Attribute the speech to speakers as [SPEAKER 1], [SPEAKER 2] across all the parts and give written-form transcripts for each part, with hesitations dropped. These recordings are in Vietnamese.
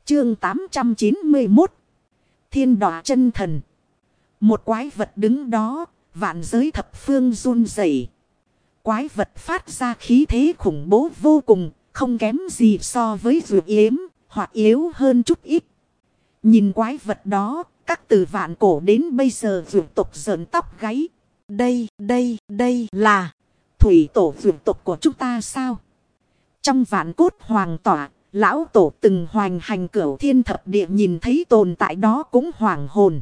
[SPEAKER 1] Chương 891. Thiên đọa chân thần. Một quái vật đứng đó, vạn giới thập phương run rẩy. Quái vật phát ra khí thế khủng bố vô cùng, không kém gì so với Dược Yếm, hoặc yếu hơn chút ít. Nhìn quái vật đó, các từ vạn cổ đến bây giờ Dược tộc giỡn tóc gáy. Đây là thủy tổ Dược tộc của chúng ta sao? Trong vạn cốt hoàng tỏa, lão tổ từng hoành hành cửu thiên thập địa nhìn thấy tồn tại đó cũng hoảng hồn.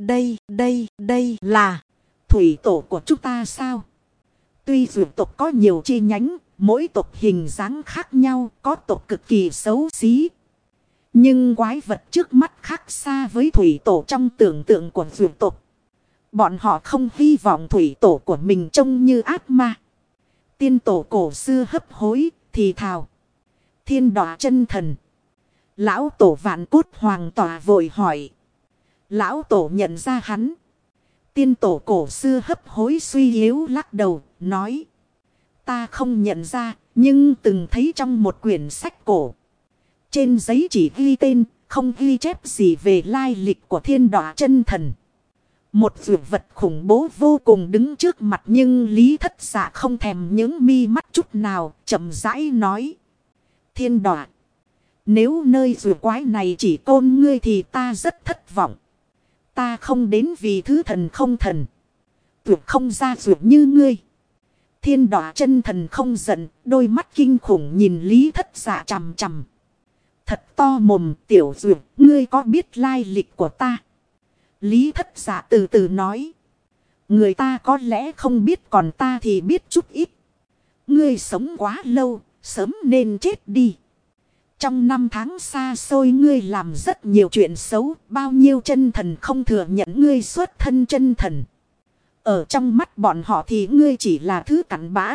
[SPEAKER 1] Đây là thủy tổ của chúng ta sao? Tuy Dược tộc có nhiều chi nhánh, mỗi tộc hình dáng khác nhau, có tộc cực kỳ xấu xí. Nhưng quái vật trước mắt khác xa với thủy tổ trong tưởng tượng của Dược tộc. Bọn họ không hy vọng thủy tổ của mình trông như ác ma. Tiên tổ cổ xưa hấp hối, thì thào. Thiên đọa chân thần. Lão tổ vạn cốt hoàng tỏa vội hỏi. Lão tổ nhận ra hắn. Tiên tổ cổ xưa hấp hối suy yếu lắc đầu, nói. Ta không nhận ra, nhưng từng thấy trong một quyển sách cổ. Trên giấy chỉ ghi tên, không ghi chép gì về lai lịch của thiên đọa chân thần. Một dược vật khủng bố vô cùng đứng trước mặt, nhưng Lý Thất Dạ không thèm những mi mắt chút nào, chậm rãi nói. Thiên đọa. Nếu nơi dược quái này chỉ côn ngươi thì ta rất thất vọng. Ta không đến vì thứ thần không thần. Tuyệt không ra dược như ngươi. Thiên đọa chân thần không giận, đôi mắt kinh khủng nhìn Lý Thất Dạ chằm chằm. Thật to mồm, tiểu dược, ngươi có biết lai lịch của ta? Lý Thất Dạ từ từ nói. Người ta có lẽ không biết, còn ta thì biết chút ít. Ngươi sống quá lâu, sớm nên chết đi. Trong năm tháng xa xôi ngươi làm rất nhiều chuyện xấu. Bao nhiêu chân thần không thừa nhận ngươi xuất thân chân thần. Ở trong mắt bọn họ thì ngươi chỉ là thứ cặn bã.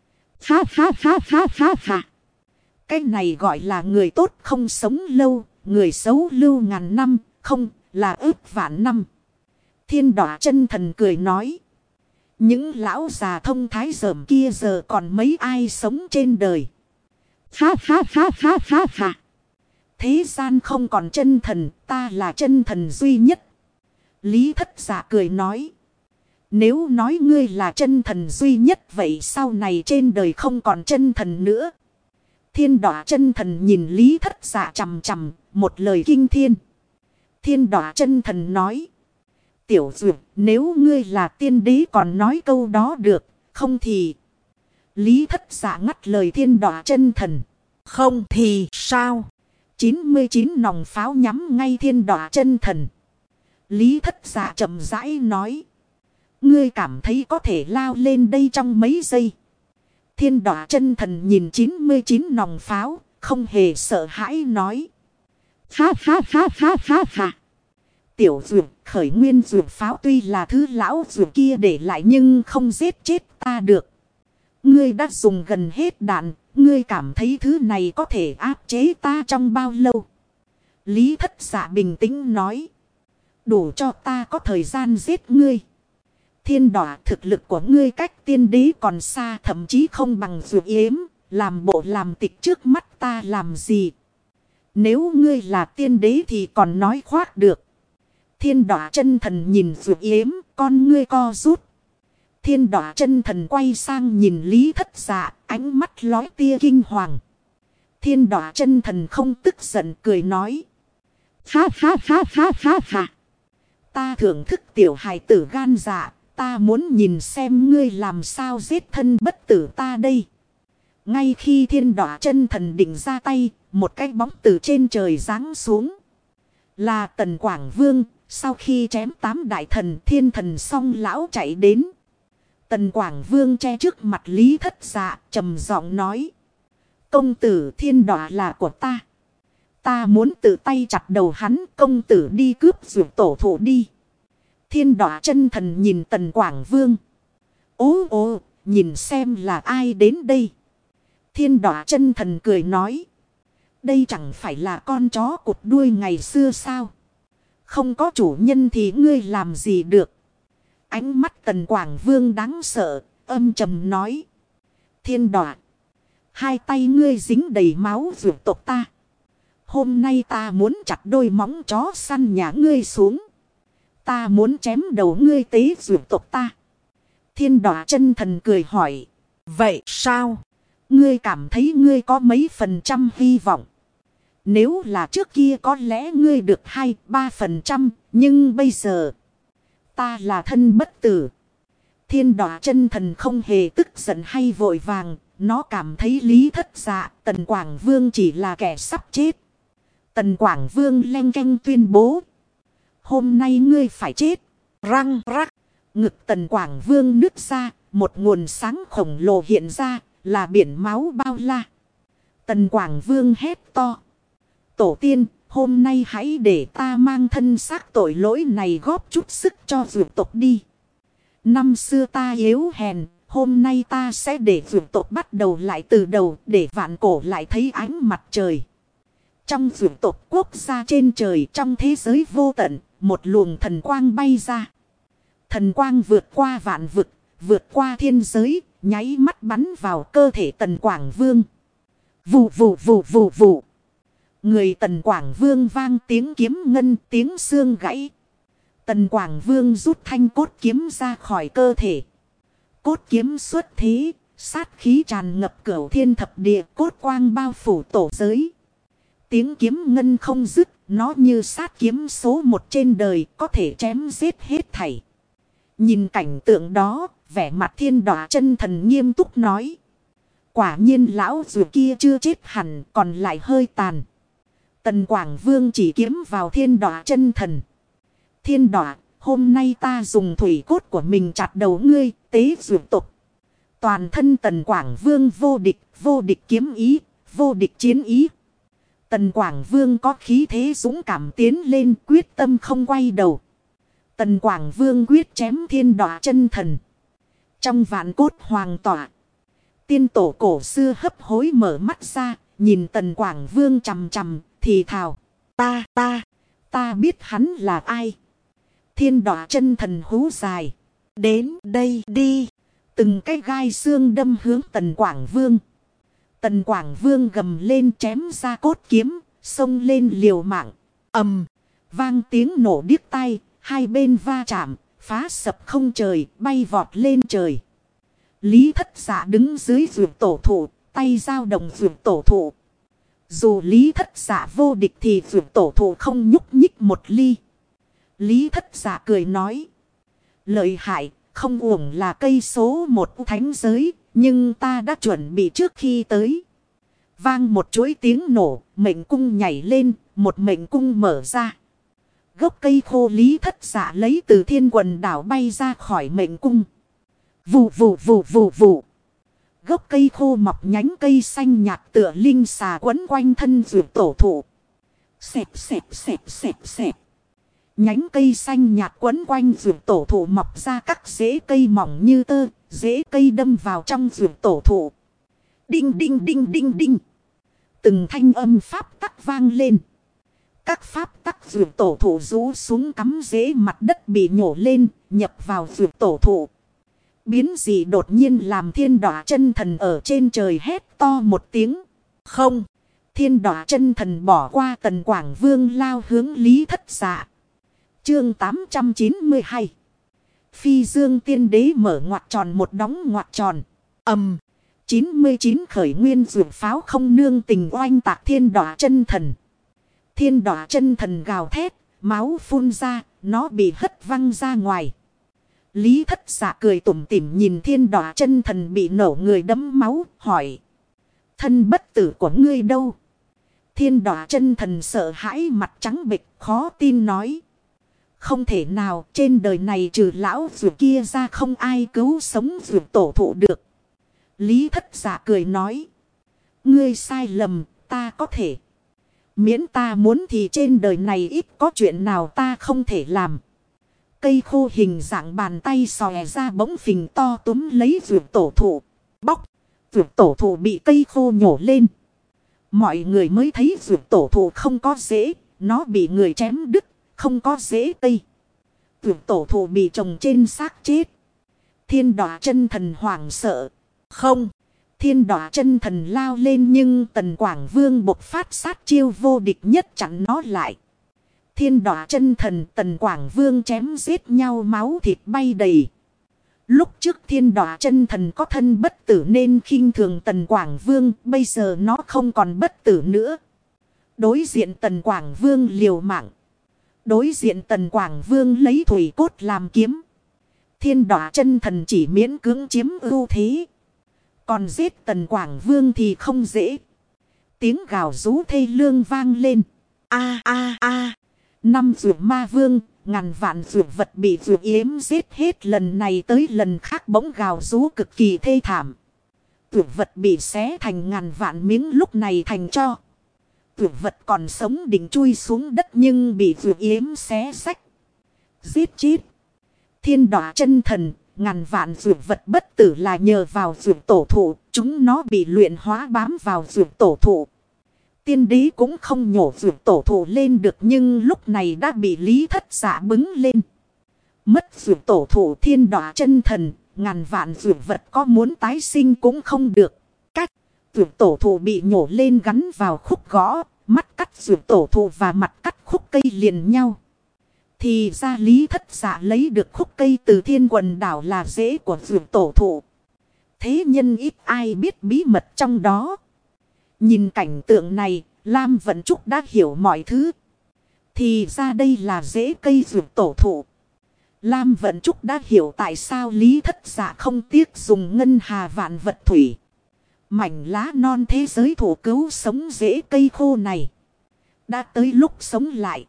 [SPEAKER 1] Ha. Cái này gọi là người tốt không sống lâu. Người xấu lưu ngàn năm, không là ước vạn năm. Thiên đọa chân thần cười nói. Những lão già thông thái dởm kia giờ còn mấy ai sống trên đời. Ha. Thế gian không còn chân thần, ta là chân thần duy nhất. Lý Thất Dạ cười nói. Nếu nói ngươi là chân thần duy nhất, vậy sau này trên đời không còn chân thần nữa. Thiên đọa chân thần nhìn Lý Thất Dạ chằm chằm, một lời kinh thiên. Thiên đọa chân thần nói. Tiểu dược, nếu ngươi là tiên đế còn nói câu đó được, không thì. Lý Thất Dạ ngắt lời thiên đọa chân thần. Không thì sao? 99 nòng pháo nhắm ngay thiên đọa chân thần. Lý Thất Dạ chậm rãi nói. Ngươi cảm thấy có thể lao lên đây trong mấy giây. Thiên đọa chân thần nhìn 99 nòng pháo, không hề sợ hãi nói. Ha. Tiểu dược, khởi nguyên dược pháo tuy là thứ lão dược kia để lại nhưng không giết chết ta được. Ngươi đã dùng gần hết đạn, ngươi cảm thấy thứ này có thể áp chế ta trong bao lâu? Lý Thất Dạ bình tĩnh nói. Đủ cho ta có thời gian giết ngươi. Thiên đọa, thực lực của ngươi cách tiên đế còn xa, thậm chí không bằng Dược Yếm, làm bộ làm tịch trước mắt ta làm gì? Nếu ngươi là tiên đế thì còn nói khoác được. Thiên đọa chân thần nhìn Dược Yếm, con ngươi co rút. Thiên đọa chân thần quay sang nhìn Lý Thất Dạ, ánh mắt lóe tia kinh hoàng. Thiên đọa chân thần không tức giận cười nói. Ha. Ta thưởng thức tiểu hài tử gan dạ, ta muốn nhìn xem ngươi làm sao giết thân bất tử ta đây. Ngay khi thiên đọa chân thần định ra tay, một cái bóng từ trên trời giáng xuống. Là Tần Quảng Vương, sau khi chém 8 đại thần thiên thần xong lão chạy đến. Tần Quảng Vương che trước mặt Lý Thất Dạ, trầm giọng nói. Công tử thiên đọa là của ta. Ta muốn tự tay chặt đầu hắn, công tử đi cướp dược tổ thụ đi. Thiên đọa chân thần nhìn Tần Quảng Vương. Ồ, nhìn xem là ai đến đây. Thiên đọa chân thần cười nói. Đây chẳng phải là con chó cụt đuôi ngày xưa sao? Không có chủ nhân thì ngươi làm gì được? Ánh mắt Tần Quảng Vương đáng sợ, âm trầm nói. Thiên đọa. Hai tay ngươi dính đầy máu dược tộc ta. Hôm nay ta muốn chặt đôi móng chó săn nhà ngươi xuống. Ta muốn chém đầu ngươi tế dược tộc ta. Thiên đọa chân thần cười hỏi. Vậy sao? Ngươi cảm thấy ngươi có mấy phần trăm hy vọng? Nếu là trước kia có lẽ ngươi được 2-3%. Nhưng bây giờ ta là thân bất tử. Thiên đọa chân thần không hề tức giận hay vội vàng. Nó cảm thấy Lý Thất Dạ, Tần Quảng Vương chỉ là kẻ sắp chết. Tần Quảng Vương leng keng tuyên bố. Hôm nay ngươi phải chết. Răng rắc. Ngực Tần Quảng Vương nứt ra. Một nguồn sáng khổng lồ hiện ra. Là biển máu bao la. Tần Quảng Vương hét to. Tổ tiên, hôm nay hãy để ta mang thân xác tội lỗi này góp chút sức cho dược tộc đi. Năm xưa ta yếu hèn. Hôm nay ta sẽ để dược tộc bắt đầu lại từ đầu. Để vạn cổ lại thấy ánh mặt trời. Trong dược tộc quốc gia trên trời, trong thế giới vô tận, một luồng thần quang bay ra. Thần quang vượt qua vạn vực, vượt qua thiên giới, nháy mắt bắn vào cơ thể Tần Quảng Vương. Vù vù vù vù vù. Người Tần Quảng Vương vang tiếng kiếm ngân, tiếng xương gãy. Tần Quảng Vương rút thanh cốt kiếm ra khỏi cơ thể. Cốt kiếm xuất thế, sát khí tràn ngập cửu thiên thập địa, cốt quang bao phủ tổ giới. Tiếng kiếm ngân không dứt, nó như sát kiếm số một trên đời, có thể chém giết hết thảy. Nhìn cảnh tượng đó, vẻ mặt thiên đọa chân thần nghiêm túc nói. Quả nhiên lão dù kia chưa chết hẳn, còn lại hơi tàn. Tần Quảng Vương chỉ kiếm vào thiên đọa chân thần. Thiên đọa, hôm nay ta dùng thủy cốt của mình chặt đầu ngươi, tế dược tộc. Toàn thân Tần Quảng Vương vô địch kiếm ý, vô địch chiến ý. Tần Quảng Vương có khí thế dũng cảm tiến lên, quyết tâm không quay đầu. Tần Quảng Vương quyết chém thiên đọa chân thần. Trong vạn cốt hoàng tỏa, tiên tổ cổ xưa hấp hối mở mắt ra, nhìn Tần Quảng Vương chằm chằm, thì thào. Ta biết hắn là ai. Thiên đọa chân thần hú dài. Đến đây đi. Từng cái gai xương đâm hướng Tần Quảng Vương. Tần Quảng Vương gầm lên chém ra cốt kiếm, xông lên liều mạng. Ầm, vang tiếng nổ điếc tai, hai bên va chạm, phá sập không trời, bay vọt lên trời. Lý Thất Dạ đứng dưới dược tổ thụ, tay dao động dược tổ thụ. Dù Lý Thất Dạ vô địch thì dược tổ thụ không nhúc nhích một ly. Lý Thất Dạ cười nói. Lợi hại, không uổng là cây số một thánh giới, nhưng ta đã chuẩn bị trước khi tới. Vang một chuỗi tiếng nổ, mệnh cung nhảy lên, một mệnh cung mở ra. Gốc cây khô Lý Thất Dạ lấy từ thiên quần đảo bay ra khỏi mệnh cung. Vù vù vù vù vù. Gốc cây khô mọc nhánh cây xanh nhạt tựa linh xà quấn quanh thân dược tổ thụ. Xẹp xẹp xẹp xẹp xẹp. Nhánh cây xanh nhạt quấn quanh dược tổ thụ mọc ra các rễ cây mỏng như tơ, rễ cây đâm vào trong dược tổ thụ. Đinh đinh đinh đinh đinh. Từng thanh âm pháp tắc vang lên. Các pháp tắc dược tổ thụ rũ xuống cắm rễ mặt đất bị nhổ lên, nhập vào dược tổ thụ. Biến dị đột nhiên làm thiên đọa chân thần ở trên trời hét to một tiếng. Không, thiên đọa chân thần bỏ qua Tần Quảng Vương lao hướng Lý Thất Dạ. Chương 892. Phi Dương Tiên Đế mở ngoặc tròn một đóng ngoặc tròn. 99 khởi nguyên dược pháo không nương tình oanh tạc thiên đọa chân thần. Thiên đọa chân thần gào thét, máu phun ra, nó bị hất văng ra ngoài. Lý Thất Dạ cười tủm tỉm nhìn thiên đọa chân thần bị nổ người đẫm máu, hỏi. Thân bất tử của ngươi đâu? Thiên đọa chân thần sợ hãi mặt trắng bệch, khó tin nói. Không thể nào, trên đời này trừ lão dược kia ra không ai cứu sống dược tổ thụ được. Lý Thất Dạ cười nói. Ngươi sai lầm, ta có thể. Miễn ta muốn thì trên đời này ít có chuyện nào ta không thể làm. Cây khô hình dạng bàn tay xòe ra bỗng phình to túm lấy dược tổ thụ. Bóc, dược tổ thụ bị cây khô nhổ lên. Mọi người mới thấy dược tổ thụ không có rễ, nó bị người chém đứt, không có rễ cây. Dược tổ thụ bị trồng trên xác chết. Thiên đọa chân thần hoảng sợ. Không, Thiên đọa chân thần lao lên nhưng Tần Quảng Vương bộc phát sát chiêu vô địch nhất chặn nó lại. Thiên đọa chân thần Tần Quảng Vương chém giết nhau máu thịt bay đầy. Lúc trước thiên đọa chân thần có thân bất tử nên khinh thường Tần Quảng Vương, bây giờ nó không còn bất tử nữa. Đối diện Tần Quảng Vương liều mạng. Đối diện Tần Quảng Vương lấy thủy cốt làm kiếm. Thiên đọa chân thần chỉ miễn cưỡng chiếm ưu thế. Còn giết Tần Quảng Vương thì không dễ. Tiếng gào rú thê lương vang lên. A a a. Năm rượu ma vương, ngàn vạn rượu vật bị rượu yếm giết hết lần này tới lần khác bỗng gào rú cực kỳ thê thảm. Rượu vật bị xé thành ngàn vạn miếng lúc này thành cho. Rượu vật còn sống định chui xuống đất nhưng bị rượu yếm xé rách. Giết chết. Thiên đọa chân thần, ngàn vạn rượu vật bất tử là nhờ vào rượu tổ thụ, chúng nó bị luyện hóa bám vào rượu tổ thụ. Tiên đế cũng không nhổ rượu tổ thụ lên được nhưng lúc này đã bị Lý Thất Dạ bứng lên. Mất rượu tổ thụ thiên đọa chân thần, ngàn vạn rượu vật có muốn tái sinh cũng không được. Cách rượu tổ thụ bị nhổ lên gắn vào khúc gõ, mắt cắt rượu tổ thụ và mặt cắt khúc cây liền nhau. Thì ra Lý Thất Dạ lấy được khúc cây từ Thiên Quần Đảo là rễ của rượu tổ thụ. Thế nhân ít ai biết bí mật trong đó. Nhìn cảnh tượng này, Lam Vận Trúc đã hiểu mọi thứ. Thì ra đây là rễ cây rượu tổ thụ. Lam Vận Trúc đã hiểu tại sao Lý Thất Dạ không tiếc dùng ngân hà vạn vật thủy. Mảnh lá non thế giới thủ cứu sống rễ cây khô này. Đã tới lúc sống lại.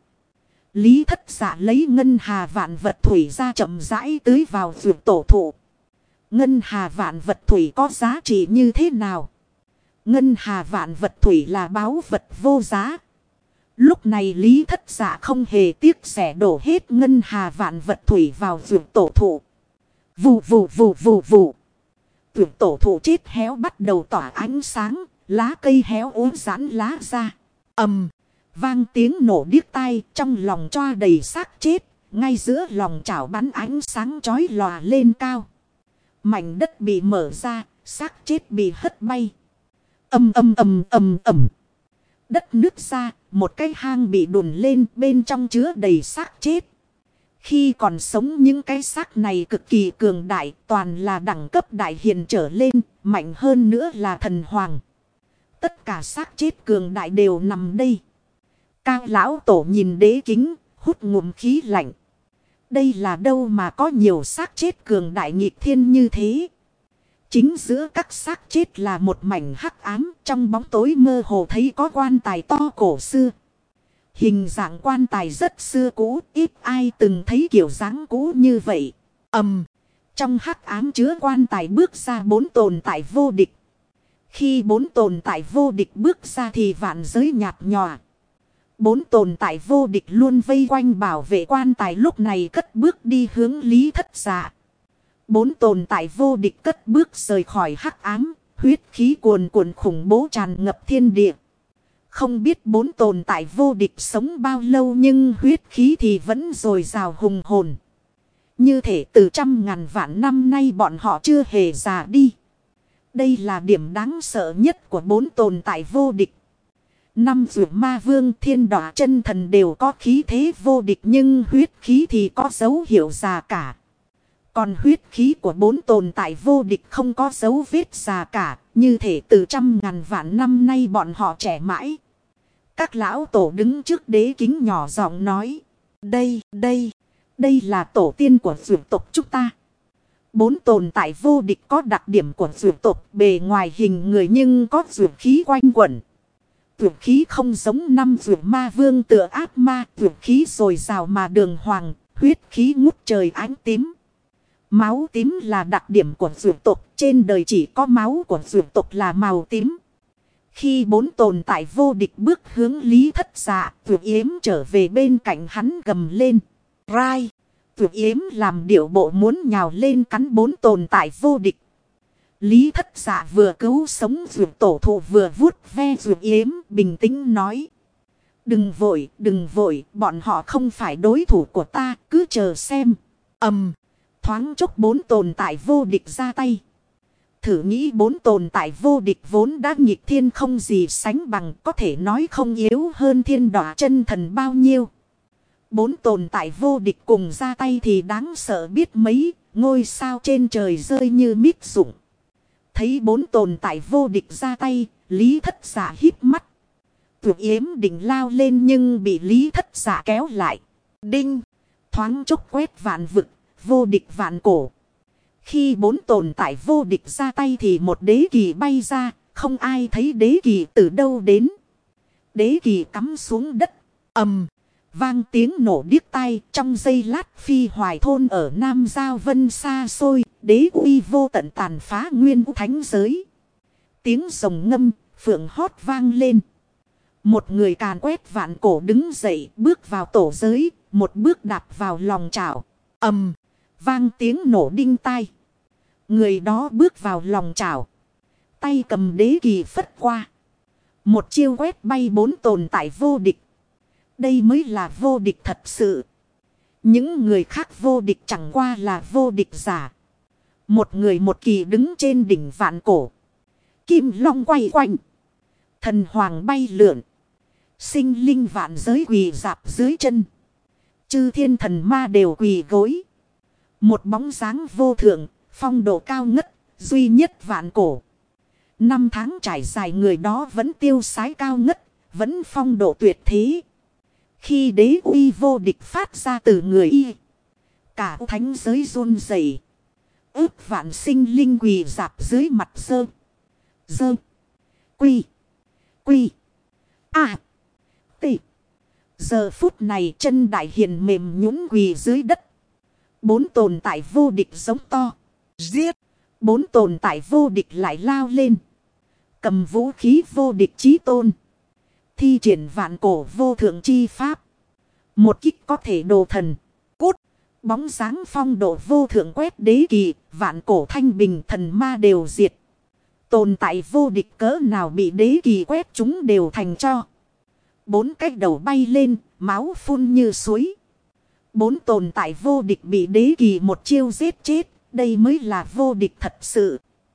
[SPEAKER 1] Lý Thất Dạ lấy ngân hà vạn vật thủy ra chậm rãi tưới vào rượu tổ thụ. Ngân hà vạn vật thủy có giá trị như thế nào? Ngân hà vạn vật thủy là báu vật vô giá. Lúc này Lý Thất Dạ không hề tiếc rẻ đổ hết ngân hà vạn vật thủy vào rượu tổ thụ. Vù vù vù vù vù. Rượu tổ thụ chết héo bắt đầu tỏa ánh sáng, lá cây héo ố giãn lá ra. Ầm, vang tiếng nổ điếc tai, trong lòng choa đầy xác chết, ngay giữa lòng chảo bắn ánh sáng chói lòa lên cao. Mảnh đất bị mở ra, xác chết bị hất bay. Ầm ầm ầm ầm ầm. Đất nứt ra, một cái hang bị đùn lên, bên trong chứa đầy xác chết. Khi còn sống những cái xác này cực kỳ cường đại, toàn là đẳng cấp đại hiền trở lên, mạnh hơn nữa là thần hoàng. Tất cả xác chết cường đại đều nằm đây. Cao lão tổ nhìn đế kính, hút ngụm khí lạnh. Đây là đâu mà có nhiều xác chết cường đại nghịch thiên như thế. Chính giữa các xác chết là một mảnh hắc ám, trong bóng tối mơ hồ thấy có quan tài to cổ xưa. Hình dạng quan tài rất xưa cũ, ít ai từng thấy kiểu dáng cũ như vậy. Trong hắc ám chứa quan tài bước ra 4 tồn tại vô địch. Khi 4 tồn tại vô địch bước ra thì vạn giới nhạt nhòa. 4 tồn tại vô địch luôn vây quanh bảo vệ quan tài lúc này cất bước đi hướng Lý Thất Dạ. 4 tồn tại vô địch cất bước rời khỏi hắc ám, huyết khí cuồn cuộn khủng bố tràn ngập thiên địa. Không biết 4 tồn tại vô địch sống bao lâu nhưng huyết khí thì vẫn dồi dào hùng hồn. Như thể từ trăm ngàn vạn năm nay bọn họ chưa hề già đi. Đây là điểm đáng sợ nhất của 4 tồn tại vô địch. 5 rượu ma vương thiên đọa chân thần đều có khí thế vô địch nhưng huyết khí thì có dấu hiệu già cả. Còn huyết khí của 4 tồn tại vô địch không có dấu vết già cả, như thể từ trăm ngàn vạn năm nay bọn họ trẻ mãi. Các lão tổ đứng trước đế kính nhỏ giọng nói. Đây là tổ tiên của rượu tộc chúng ta. 4 tồn tại vô địch có đặc điểm của rượu tộc, bề ngoài hình người nhưng có rượu khí quanh quẩn. Rượu khí không giống 5 rượu ma vương tựa ác ma, rượu khí dồi dào mà đường hoàng, huyết khí ngút trời ánh tím. Máu tím là đặc điểm của rượu tộc, trên đời chỉ có máu của rượu tộc là màu tím. Khi 4 tồn tại vô địch bước hướng Lý Thất Dạ, rượu yếm trở về bên cạnh hắn gầm lên. Rai! Rượu yếm làm điệu bộ muốn nhào lên cắn 4 tồn tại vô địch. Lý Thất Dạ vừa cứu sống rượu tổ thụ vừa vuốt ve rượu yếm, bình tĩnh nói. Đừng vội, bọn họ không phải đối thủ của ta, cứ chờ xem. Thoáng chốc 4 tồn tại vô địch ra tay. Thử nghĩ bốn tồn tại vô địch vốn đã nghịch thiên không gì sánh bằng, có thể nói không yếu hơn thiên đọa chân thần bao nhiêu. Bốn tồn tại vô địch cùng ra tay thì đáng sợ biết mấy, ngôi sao trên trời rơi như mít rụng. Thấy bốn tồn tại vô địch ra tay, Lý Thất Dạ híp mắt. Tuyệt yếm định lao lên nhưng bị Lý Thất Dạ kéo lại. Đinh! Thoáng chốc quét vạn vực, vô địch vạn cổ. Khi bốn tồn tại vô địch ra tay thì một đế kỳ bay ra, không ai thấy đế kỳ từ đâu đến. Đế kỳ cắm xuống đất, ầm, vang tiếng nổ điếc tai. Trong giây lát Phi Hoài thôn ở Nam Giao Vân xa xôi, đế uy vô tận tàn phá nguyên thánh giới. Tiếng rồng ngâm, phượng hót vang lên. Một người càn quét vạn cổ đứng dậy, bước vào tổ giới, một bước đạp vào lòng chảo. Ầm, vang tiếng nổ đinh tai. Người đó bước vào lòng chảo, tay cầm đế kỳ phất qua. Một chiêu quét bay bốn tồn tại vô địch. Đây mới là vô địch thật sự. Những người khác vô địch chẳng qua là vô địch giả. Một người một kỳ đứng trên đỉnh vạn cổ. Kim long quay quanh, thần hoàng bay lượn. Sinh linh vạn giới quỳ rạp dưới chân. Chư thiên thần ma đều quỳ gối. Một bóng dáng vô thượng, phong độ cao ngất, duy nhất vạn cổ. Năm tháng trải dài người đó vẫn tiêu sái cao ngất, vẫn phong độ tuyệt thế. Khi đế uy vô địch phát ra từ người y, cả thánh giới run rẩy. Ước vạn sinh linh quỳ rạp dưới mặt dơ. Dơ. Quy. Quy. À. Tị. Giờ phút này chân đại hiền mềm nhũn quỳ dưới đất. Bốn tồn tại vô địch giống to. Giết. Bốn tồn tại vô địch lại lao lên. Cầm vũ khí vô địch chí tôn. Thi triển vạn cổ vô thượng chi pháp. Một kích có thể đồ thần. Cút. Bóng dáng phong độ vô thượng quét đế kỳ. Vạn cổ thanh bình thần ma đều diệt. Tồn tại vô địch cỡ nào bị đế kỳ quét chúng đều thành cho. Bốn cái đầu bay lên, máu phun như suối. Bốn tồn tại vô địch bị đế kỳ một chiêu giết chết. Đây mới là vô địch thật sự.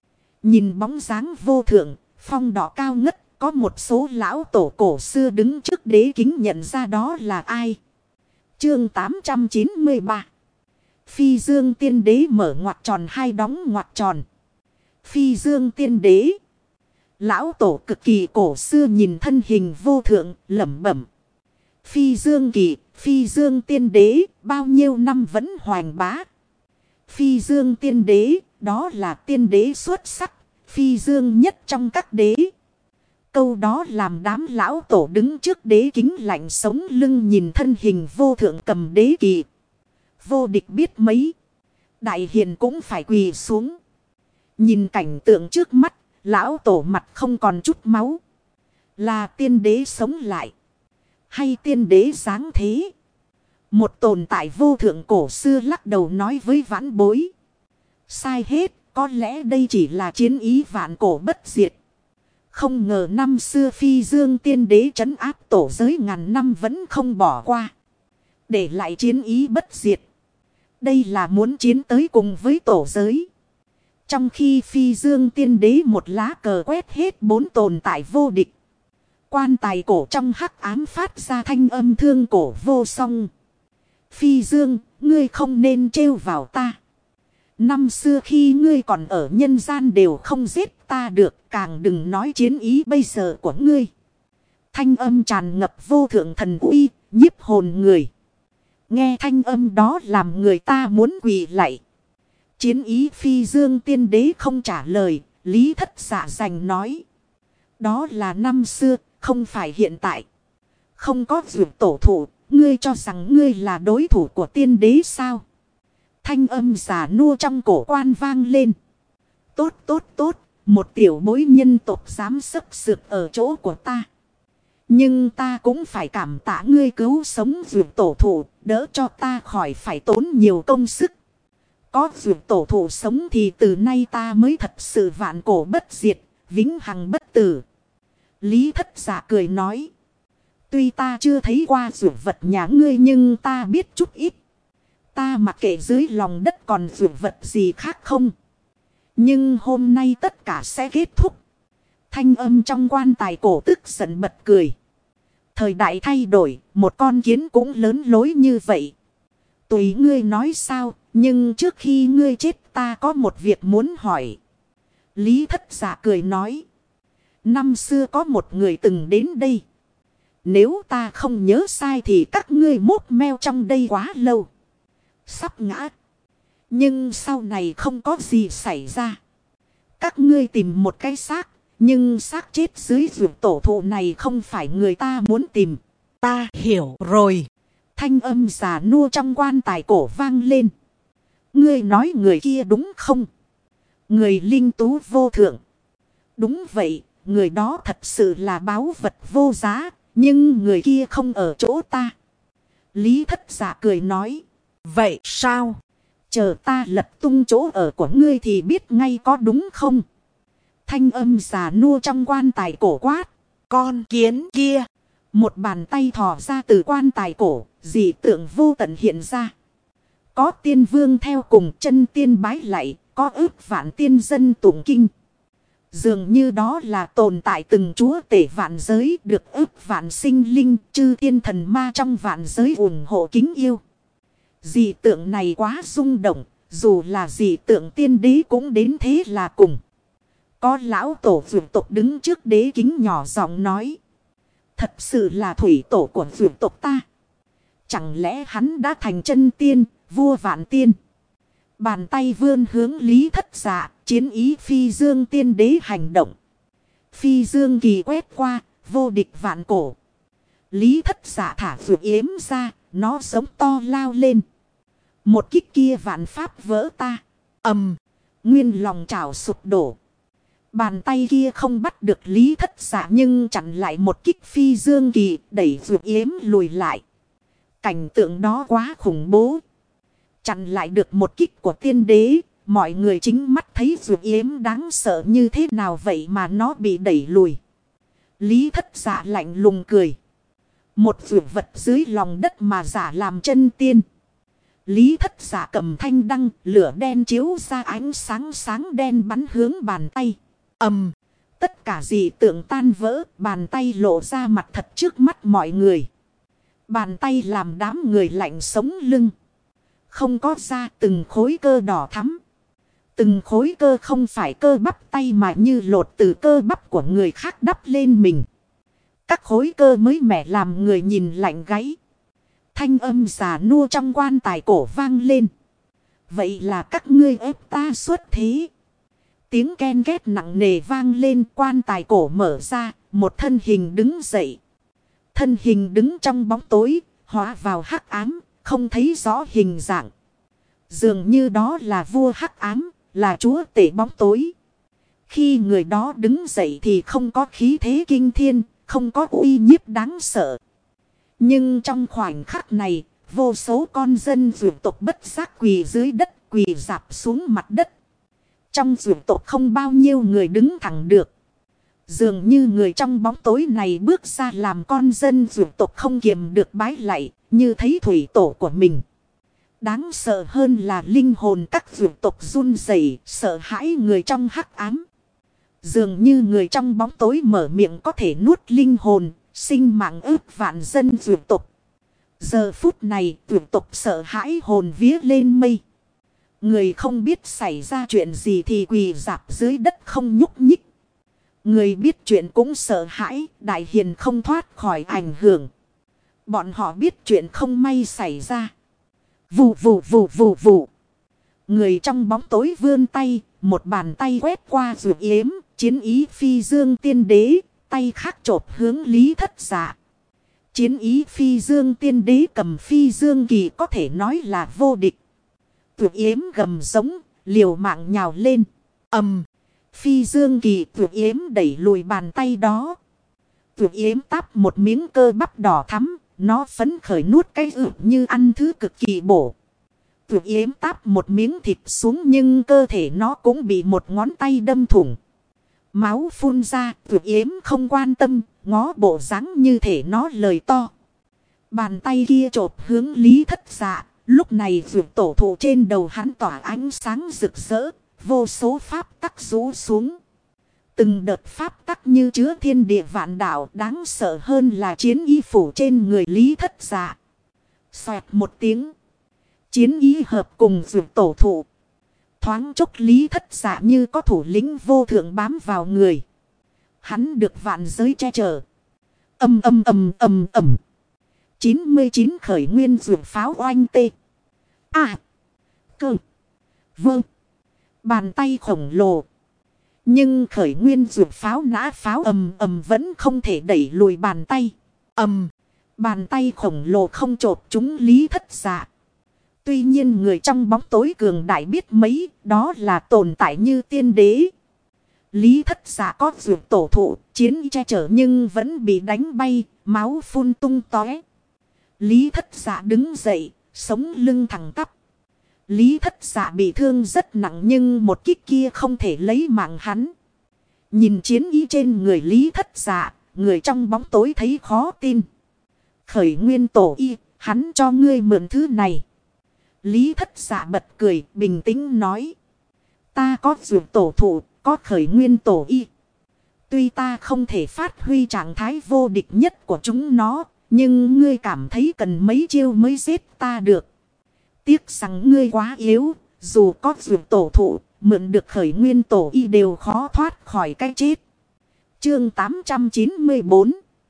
[SPEAKER 1] Nhìn bóng dáng vô thượng, phong đỏ cao ngất. Có một số lão tổ cổ xưa đứng trước đế kính nhận ra đó là ai. Chương 893. Phi Dương Tiên Đế mở ngoặc tròn hai đóng ngoặc tròn. Phi Dương Tiên Đế. Lão tổ cực kỳ cổ xưa nhìn thân hình vô thượng, lẩm bẩm. Phi Dương Kỳ, Phi Dương Tiên Đế, bao nhiêu năm vẫn hoành bá. Phi Dương Tiên Đế, đó là tiên đế xuất sắc, Phi Dương nhất trong các đế. Câu đó làm đám lão tổ đứng trước đế kính lạnh sống lưng nhìn thân hình vô thượng cầm đế kỳ. Vô địch biết mấy. Đại hiền cũng phải quỳ xuống. Nhìn cảnh tượng trước mắt, lão tổ mặt không còn chút máu. Là tiên đế sống lại. Hay tiên đế sáng thế. Một tồn tại vô thượng cổ xưa lắc đầu nói với vãn bối. Sai hết, có lẽ đây chỉ là chiến ý vạn cổ bất diệt. Không ngờ năm xưa Phi Dương Tiên Đế trấn áp tổ giới ngàn năm vẫn không bỏ qua. Để lại chiến ý bất diệt. Đây là muốn chiến tới cùng với tổ giới. Trong khi Phi Dương Tiên Đế một lá cờ quét hết bốn tồn tại vô địch. Quan tài cổ trong hắc ám phát ra thanh âm thương cổ vô song. Phi Dương, ngươi không nên trêu vào ta. Năm xưa khi ngươi còn ở nhân gian đều không giết ta được, càng đừng nói chiến ý bây giờ của ngươi. Thanh âm tràn ngập vô thượng thần uy, nhiếp hồn người. Nghe thanh âm đó làm người ta muốn quỳ lạy. Chiến ý Phi Dương Tiên Đế không trả lời, Lý Thất Dạ giành nói. Đó là năm xưa, không phải hiện tại. Không có dược tổ thủ, ngươi cho rằng ngươi là đối thủ của tiên đế sao? Thanh âm giả nua trong cổ quan vang lên. Tốt tốt tốt, một tiểu bối nhân tộc dám sức sược ở chỗ của ta. Nhưng ta cũng phải cảm tạ ngươi cứu sống dược tổ thủ, đỡ cho ta khỏi phải tốn nhiều công sức. Có dược tổ thủ sống thì từ nay ta mới thật sự vạn cổ bất diệt, vĩnh hằng bất tử. Lý Thất Dạ cười nói. Tuy ta chưa thấy qua dược vật nhà ngươi nhưng ta biết chút ít. Ta mặc kệ dưới lòng đất còn dược vật gì khác không. Nhưng hôm nay tất cả sẽ kết thúc. Thanh âm trong quan tài cổ tức giận bật cười. Thời đại thay đổi, một con kiến cũng lớn lối như vậy. Tùy ngươi nói sao, nhưng trước khi ngươi chết ta có một việc muốn hỏi. Lý Thất Dạ cười nói. Năm xưa có một người từng đến đây. Nếu ta không nhớ sai thì các ngươi mốt meo trong đây quá lâu. Sắp ngã. Nhưng sau này không có gì xảy ra. Các ngươi tìm một cái xác. Nhưng xác chết dưới ruột tổ thụ này không phải người ta muốn tìm.
[SPEAKER 2] Ta hiểu rồi.
[SPEAKER 1] Thanh âm già nua trong quan tài cổ vang lên. Ngươi nói người kia đúng không? Người linh tú vô thượng. Đúng vậy, người đó thật sự là báu vật vô giá. Nhưng người kia không ở chỗ ta. Lý Thất Dạ cười nói.
[SPEAKER 2] Vậy sao?
[SPEAKER 1] Chờ ta lật tung chỗ ở của ngươi thì biết ngay có đúng không? Thanh âm già nua trong quan tài cổ quát.
[SPEAKER 2] Con kiến kia.
[SPEAKER 1] Một bàn tay thò ra từ quan tài cổ. Dị tượng vô tận hiện ra. Có tiên vương theo cùng chân tiên bái lạy. Có ước vạn tiên dân tụng kinh. Dường như đó là tồn tại từng chúa tể vạn giới. Được ước vạn sinh linh chư tiên thần ma trong vạn giới ủng hộ kính yêu. Dị tượng này quá rung động. Dù là dị tượng tiên đế cũng đến thế là cùng. Có lão tổ vượt tộc đứng trước đế kính nhỏ giọng nói. Thật sự là thủy tổ của vượt tộc ta. Chẳng lẽ hắn đã thành chân tiên, vua vạn tiên. Bàn tay vươn hướng Lý Thất Dạ, chiến ý phi dương tiên đế hành động. Phi dương kỳ quét qua, vô địch vạn cổ. Lý Thất Dạ thả vượt yếm ra, nó sống to lao lên. Một kích kia vạn pháp vỡ ta. Nguyên lòng trào sụp đổ. Bàn tay kia không bắt được Lý Thất Dạ nhưng chặn lại một kích phi dương kỳ đẩy vượt yếm lùi lại. Cảnh tượng đó quá khủng bố. Chặn lại được một kích của tiên đế. Mọi người chính mắt thấy vượt yếm đáng sợ như thế nào vậy mà nó bị đẩy lùi. Lý Thất Dạ lạnh lùng cười. Một vượt vật dưới lòng đất mà giả làm chân tiên. Lý Thất Dạ cầm thanh đăng, lửa đen chiếu ra ánh sáng sáng đen bắn hướng bàn tay. Tất cả dị tượng tan vỡ, bàn tay lộ ra mặt thật trước mắt mọi người. Bàn tay làm đám người lạnh sống lưng. Không có ra từng khối cơ đỏ thắm. Từng khối cơ không phải cơ bắp tay mà như lột từ cơ bắp của người khác đắp lên mình. Các khối cơ mới mẻ làm người nhìn lạnh gáy. Thanh âm già nua trong quan tài cổ vang lên. Vậy là các ngươi ép ta xuất thế. Tiếng ken két nặng nề vang lên, quan tài cổ mở ra, một thân hình đứng dậy. Thân hình đứng trong bóng tối, hóa vào hắc ám, không thấy rõ hình dạng. Dường như đó là vua hắc ám, là chúa tể bóng tối. Khi người đó đứng dậy thì không có khí thế kinh thiên, không có uy nhiếp đáng sợ. Nhưng trong khoảnh khắc này, vô số con dân vượt tộc bất giác quỳ dưới đất, quỳ rạp xuống mặt đất. Trong vượt tộc không bao nhiêu người đứng thẳng được. Dường như người trong bóng tối này bước ra làm con dân vượt tộc không kiềm được bái lạy, như thấy thủy tổ của mình. Đáng sợ hơn là linh hồn các vượt tộc run rẩy, sợ hãi người trong hắc ám. Dường như người trong bóng tối mở miệng có thể nuốt linh hồn, sinh mạng ước vạn dân vượt tộc. Giờ phút này vượt tộc sợ hãi hồn vía lên mây. Người không biết xảy ra chuyện gì thì quỳ rạp dưới đất không nhúc nhích. Người biết chuyện cũng sợ hãi, đại hiền không thoát khỏi ảnh hưởng. Bọn họ biết chuyện không may xảy ra. Vù vù vù vù vù. Người trong bóng tối vươn tay, một bàn tay quét qua ruột yếm, chiến ý phi dương tiên đế, tay khác chộp hướng Lý Thất Dạ. Chiến ý phi dương tiên đế cầm phi dương kỳ có thể nói là vô địch. Ruột yếm gầm giống, liều mạng nhào lên. Phi dương kỳ ruột yếm đẩy lùi bàn tay đó. Ruột yếm táp một miếng cơ bắp đỏ thắm, nó phấn khởi nuốt cái như ăn thứ cực kỳ bổ. Ruột yếm táp một miếng thịt xuống nhưng cơ thể nó cũng bị một ngón tay đâm thủng. Máu phun ra, ruột yếm không quan tâm, ngó bộ dáng như thể nó lời to. Bàn tay kia chộp hướng Lý Thất Dạ, lúc này ruột tổ thụ trên đầu hắn tỏa ánh sáng rực rỡ, vô số pháp tắc rũ xuống. Từng đợt pháp tắc như chứa thiên địa vạn đạo, đáng sợ hơn là chiến y phủ trên người Lý Thất Dạ. Xoẹt một tiếng. Chiến y hợp cùng dược tổ thụ. Thoáng chốc Lý Thất Dạ như có thủ lĩnh vô thượng bám vào người. Hắn được vạn giới che chở. Âm âm âm âm ầm. 99 khởi nguyên dược pháo oanh tê. À. Cơ. Vâng. Bàn tay khổng lồ. Nhưng khởi nguyên dược pháo nã pháo ầm ầm vẫn không thể đẩy lùi bàn tay. Ầm. Bàn tay khổng lồ không chộp chúng Lý Thất Dạ. Tuy nhiên người trong bóng tối cường đại biết mấy, đó là tồn tại như tiên đế. Lý Thất Dạ có dược tổ thụ, chiến che chở nhưng vẫn bị đánh bay, máu phun tung tóe. Lý Thất Dạ đứng dậy, sống lưng thẳng tắp. Lý Thất Dạ bị thương rất nặng nhưng một kích kia không thể lấy mạng hắn. Nhìn chiến ý trên người Lý Thất Dạ, người trong bóng tối thấy khó tin. Khởi nguyên tổ y, hắn cho ngươi mượn thứ này. Lý Thất Dạ bật cười, bình tĩnh nói. Ta có dược tổ thụ, có khởi nguyên tổ y. Tuy ta không thể phát huy trạng thái vô địch nhất của chúng nó, nhưng ngươi cảm thấy cần mấy chiêu mới giết ta được. Tiếc rằng ngươi quá yếu, dù có dược tổ thụ, mượn được khởi nguyên tổ y đều khó thoát khỏi cái chết. Chương 894.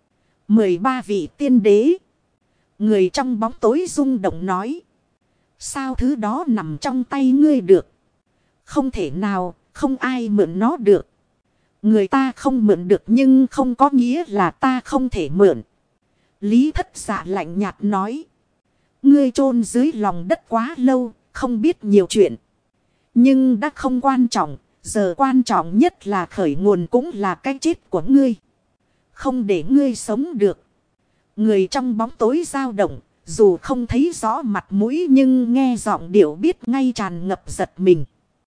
[SPEAKER 1] 13 vị tiên đế. Người trong bóng tối rung động nói. Sao thứ đó nằm trong tay ngươi được? Không thể nào, không ai mượn nó được. Người ta không mượn được nhưng không có nghĩa là ta không thể mượn. Lý Thất Dạ lạnh nhạt nói. Ngươi chôn dưới lòng đất quá lâu, không biết nhiều chuyện. Nhưng đã không quan trọng, giờ quan trọng nhất là khởi nguồn cũng là cái chết của ngươi. Không để ngươi sống được. Người trong bóng tối dao động, dù không thấy rõ mặt mũi nhưng nghe giọng điệu biết ngay tràn ngập giật mình.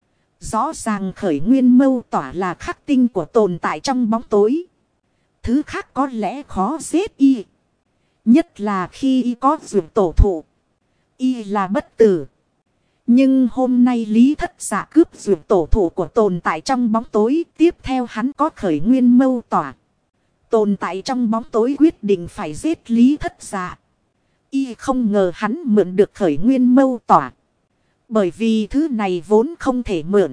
[SPEAKER 1] Rõ ràng khởi nguyên mâu tỏa là khắc tinh của tồn tại trong bóng tối. Thứ khác có lẽ khó giết y. Nhất là khi y có dược tổ thụ. Y là bất tử. Nhưng hôm nay Lý Thất Dạ cướp dược tổ thụ của tồn tại trong bóng tối. Tiếp theo hắn có khởi nguyên mâu tỏa. Tồn tại trong bóng tối quyết định phải giết Lý Thất Dạ. Y không ngờ hắn mượn được khởi nguyên mâu tỏa. Bởi vì thứ này vốn không thể mượn.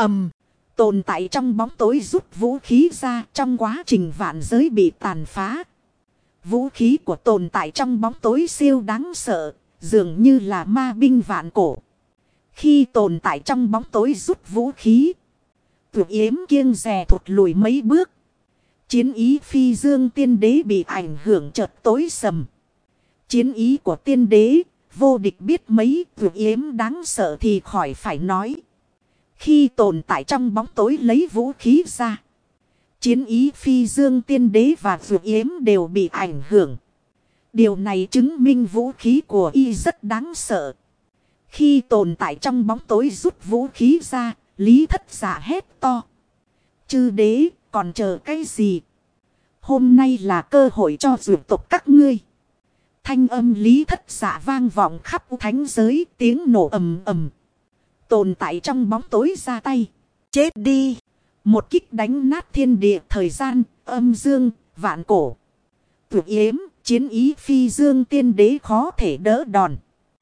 [SPEAKER 1] Tồn tại trong bóng tối rút vũ khí ra trong quá trình vạn giới bị tàn phá. Vũ khí của tồn tại trong bóng tối siêu đáng sợ, dường như là ma binh vạn cổ. Khi tồn tại trong bóng tối rút vũ khí, Tuyệt Yếm kiêng dè thụt lùi mấy bước. Chiến ý phi dương tiên đế bị ảnh hưởng chợt tối sầm. Chiến ý của tiên đế, vô địch biết mấy, Tuyệt Yếm đáng sợ thì khỏi phải nói. Khi tồn tại trong bóng tối lấy vũ khí ra, chiến ý phi dương tiên đế và Tuyệt Yếm đều bị ảnh hưởng. Điều này chứng minh vũ khí của y rất đáng sợ. Khi tồn tại trong bóng tối rút vũ khí ra, Lý Thất Dạ hét to. Chư đế, còn chờ cái gì? Hôm nay là cơ hội cho dược tộc các ngươi. Thanh âm Lý Thất Dạ vang vọng khắp thánh giới, tiếng nổ ầm ầm. Tồn tại trong bóng tối ra tay. Chết đi! Một kích đánh nát thiên địa, thời gian, âm dương, vạn cổ. Tuyệt Yếm, chiến ý phi dương tiên đế khó thể đỡ đòn.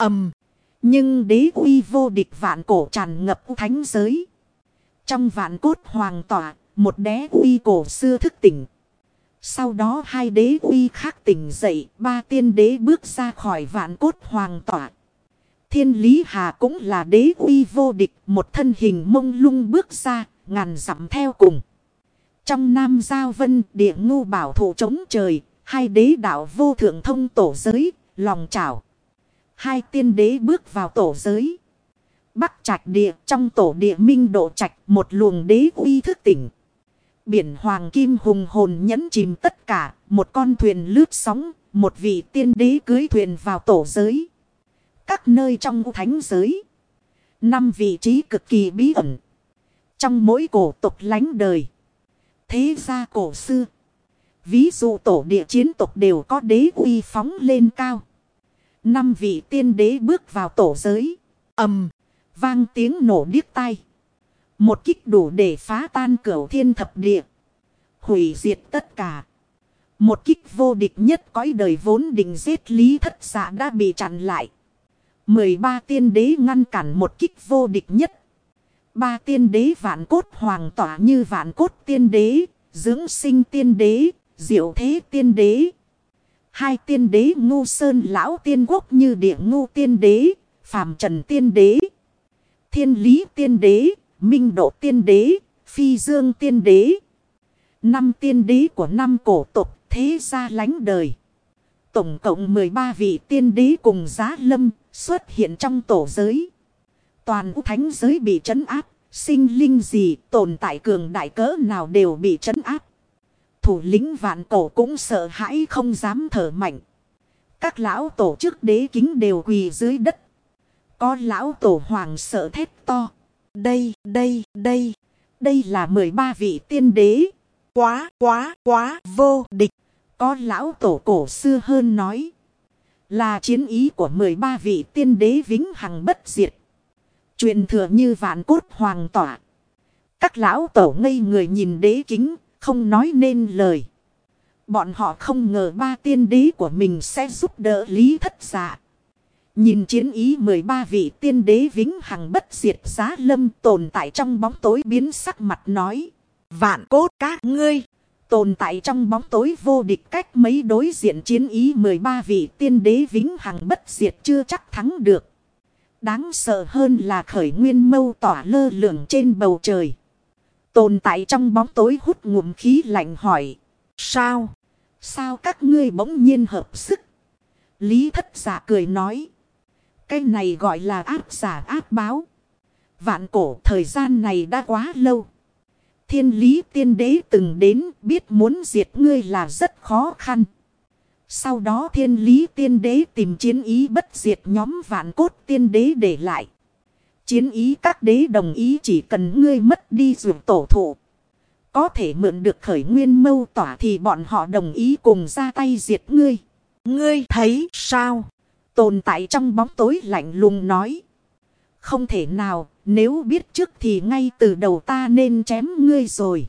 [SPEAKER 1] Nhưng đế uy vô địch vạn cổ tràn ngập thánh giới. Trong vạn cốt hoàng tỏa, một đế uy cổ xưa thức tỉnh. Sau đó hai đế uy khác tỉnh dậy, ba tiên đế bước ra khỏi vạn cốt hoàng tỏa. Thiên Lý Hà cũng là đế uy vô địch, một thân hình mông lung bước ra, ngàn dặm theo cùng. Trong Nam Giao Vân, địa ngu bảo thủ chống trời, hai đế đạo vô thượng thông tổ giới, lòng chảo. Hai tiên đế bước vào tổ giới. Bắc Trạch địa, trong tổ địa minh độ trạch, một luồng đế uy thức tỉnh. Biển hoàng kim hùng hồn nhẫn chìm tất cả, một con thuyền lướt sóng, một vị tiên đế cưới thuyền vào tổ giới. Các nơi trong thánh giới, 5 vị trí cực kỳ bí ẩn. Trong mỗi cổ tộc lánh đời, thế gia cổ xưa, ví dụ tổ địa chiến tộc đều có đế uy phóng lên cao. 5 vị tiên đế bước vào tổ giới. Vang tiếng nổ điếc tai. Một kích đủ để phá tan cửu thiên thập địa. Hủy diệt tất cả. Một kích vô địch nhất cõi đời vốn định giết Lý Thất Dạ đã bị chặn lại. 13 tiên đế ngăn cản một kích vô địch nhất. 3 tiên đế vạn cốt hoàng tỏa như vạn cốt tiên đế, dưỡng sinh tiên đế, diệu thế tiên đế. 2 tiên đế ngu sơn lão tiên quốc như địa ngu tiên đế, phàm trần tiên đế, thiên lý tiên đế, minh độ tiên đế, phi dương tiên đế. 5 tiên đế của 5 cổ tộc thế gia lánh đời. Tổng cộng 13 vị tiên đế cùng Giá Lâm xuất hiện trong tổ giới. Toàn thánh giới bị trấn áp, sinh linh gì tồn tại cường đại cỡ nào đều bị trấn áp. Thủ lĩnh vạn cổ cũng sợ hãi không dám thở mạnh. Các lão tổ chức đế kính đều quỳ dưới đất. Có lão tổ hoàng sợ thét to. Đây là 13 vị tiên đế. Quá vô địch. Có lão tổ cổ xưa hơn nói. Là chiến ý của 13 vị tiên đế vĩnh hằng bất diệt. Truyền thừa như vạn cốt hoàng tỏa. Các lão tổ ngây người nhìn đế kính, không nói nên lời. Bọn họ không ngờ 3 tiên đế của mình sẽ giúp đỡ Lý Thất Dạ. Nhìn chiến ý 13 vị tiên đế vĩnh hằng bất diệt Giá Lâm tồn tại trong bóng tối biến sắc mặt nói.
[SPEAKER 2] Vạn cốt các ngươi.
[SPEAKER 1] Tồn tại trong bóng tối vô địch cách mấy đối diện chiến ý 13 vị tiên đế vĩnh hằng bất diệt chưa chắc thắng được. Đáng sợ hơn là khởi nguyên mâu tỏa lơ lửng trên bầu trời. Tồn tại trong bóng tối hút ngụm khí lạnh hỏi.
[SPEAKER 2] Sao?
[SPEAKER 1] Sao các ngươi bỗng nhiên hợp sức? Lý Thất Dạ cười nói. Cái này gọi là áp giả áp báo. Vạn cổ thời gian này đã quá lâu. Thiên lý tiên đế từng đến biết muốn diệt ngươi là rất khó khăn. Sau đó thiên lý tiên đế tìm chiến ý bất diệt nhóm vạn cốt tiên đế để lại. Chiến ý các đế đồng ý chỉ cần ngươi mất đi dù tổ thụ. Có thể mượn được khởi nguyên mâu tỏa thì bọn họ đồng ý cùng ra tay diệt ngươi.
[SPEAKER 2] Ngươi thấy sao?
[SPEAKER 1] Tồn tại trong bóng tối lạnh lùng nói. Không thể nào, nếu biết trước thì ngay từ đầu ta nên chém ngươi rồi.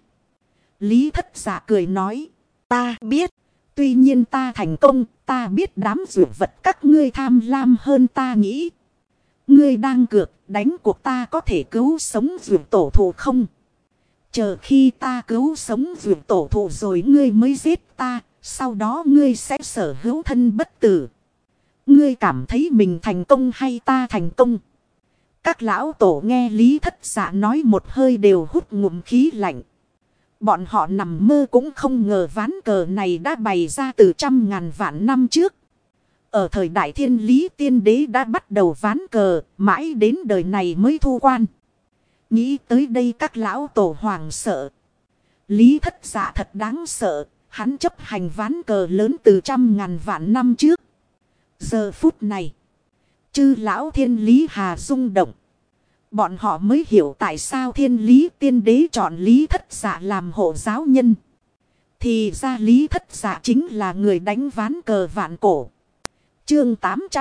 [SPEAKER 1] Lý Thất Dạ cười nói.
[SPEAKER 2] Ta biết.
[SPEAKER 1] Tuy nhiên ta thành công, ta biết đám dụ vật các ngươi tham lam hơn ta nghĩ. Ngươi đang cược, đánh cuộc ta có thể cứu sống dụ tổ thụ không? Chờ khi ta cứu sống dụ tổ thụ rồi ngươi mới giết ta, sau đó ngươi sẽ sở hữu thân bất tử. Ngươi cảm thấy mình thành công hay ta thành công? Các lão tổ nghe Lý Thất Dạ nói một hơi đều hút ngụm khí lạnh. Bọn họ nằm mơ cũng không ngờ ván cờ này đã bày ra từ 100.000 vạn năm trước. Ở thời đại thiên lý tiên đế đã bắt đầu ván cờ, mãi đến đời này mới thu quan. Nghĩ tới đây các lão tổ hoàng sợ. Lý Thất Dạ thật đáng sợ, hắn chấp hành ván cờ lớn từ 100.000 vạn năm trước. Giờ phút này, chư lão thiên lý hà rung động. Bọn họ mới hiểu tại sao thiên lý tiên đế chọn Lý Thất Dạ làm hộ giáo nhân. Thì ra Lý Thất Dạ chính là người đánh ván cờ vạn cổ. Chương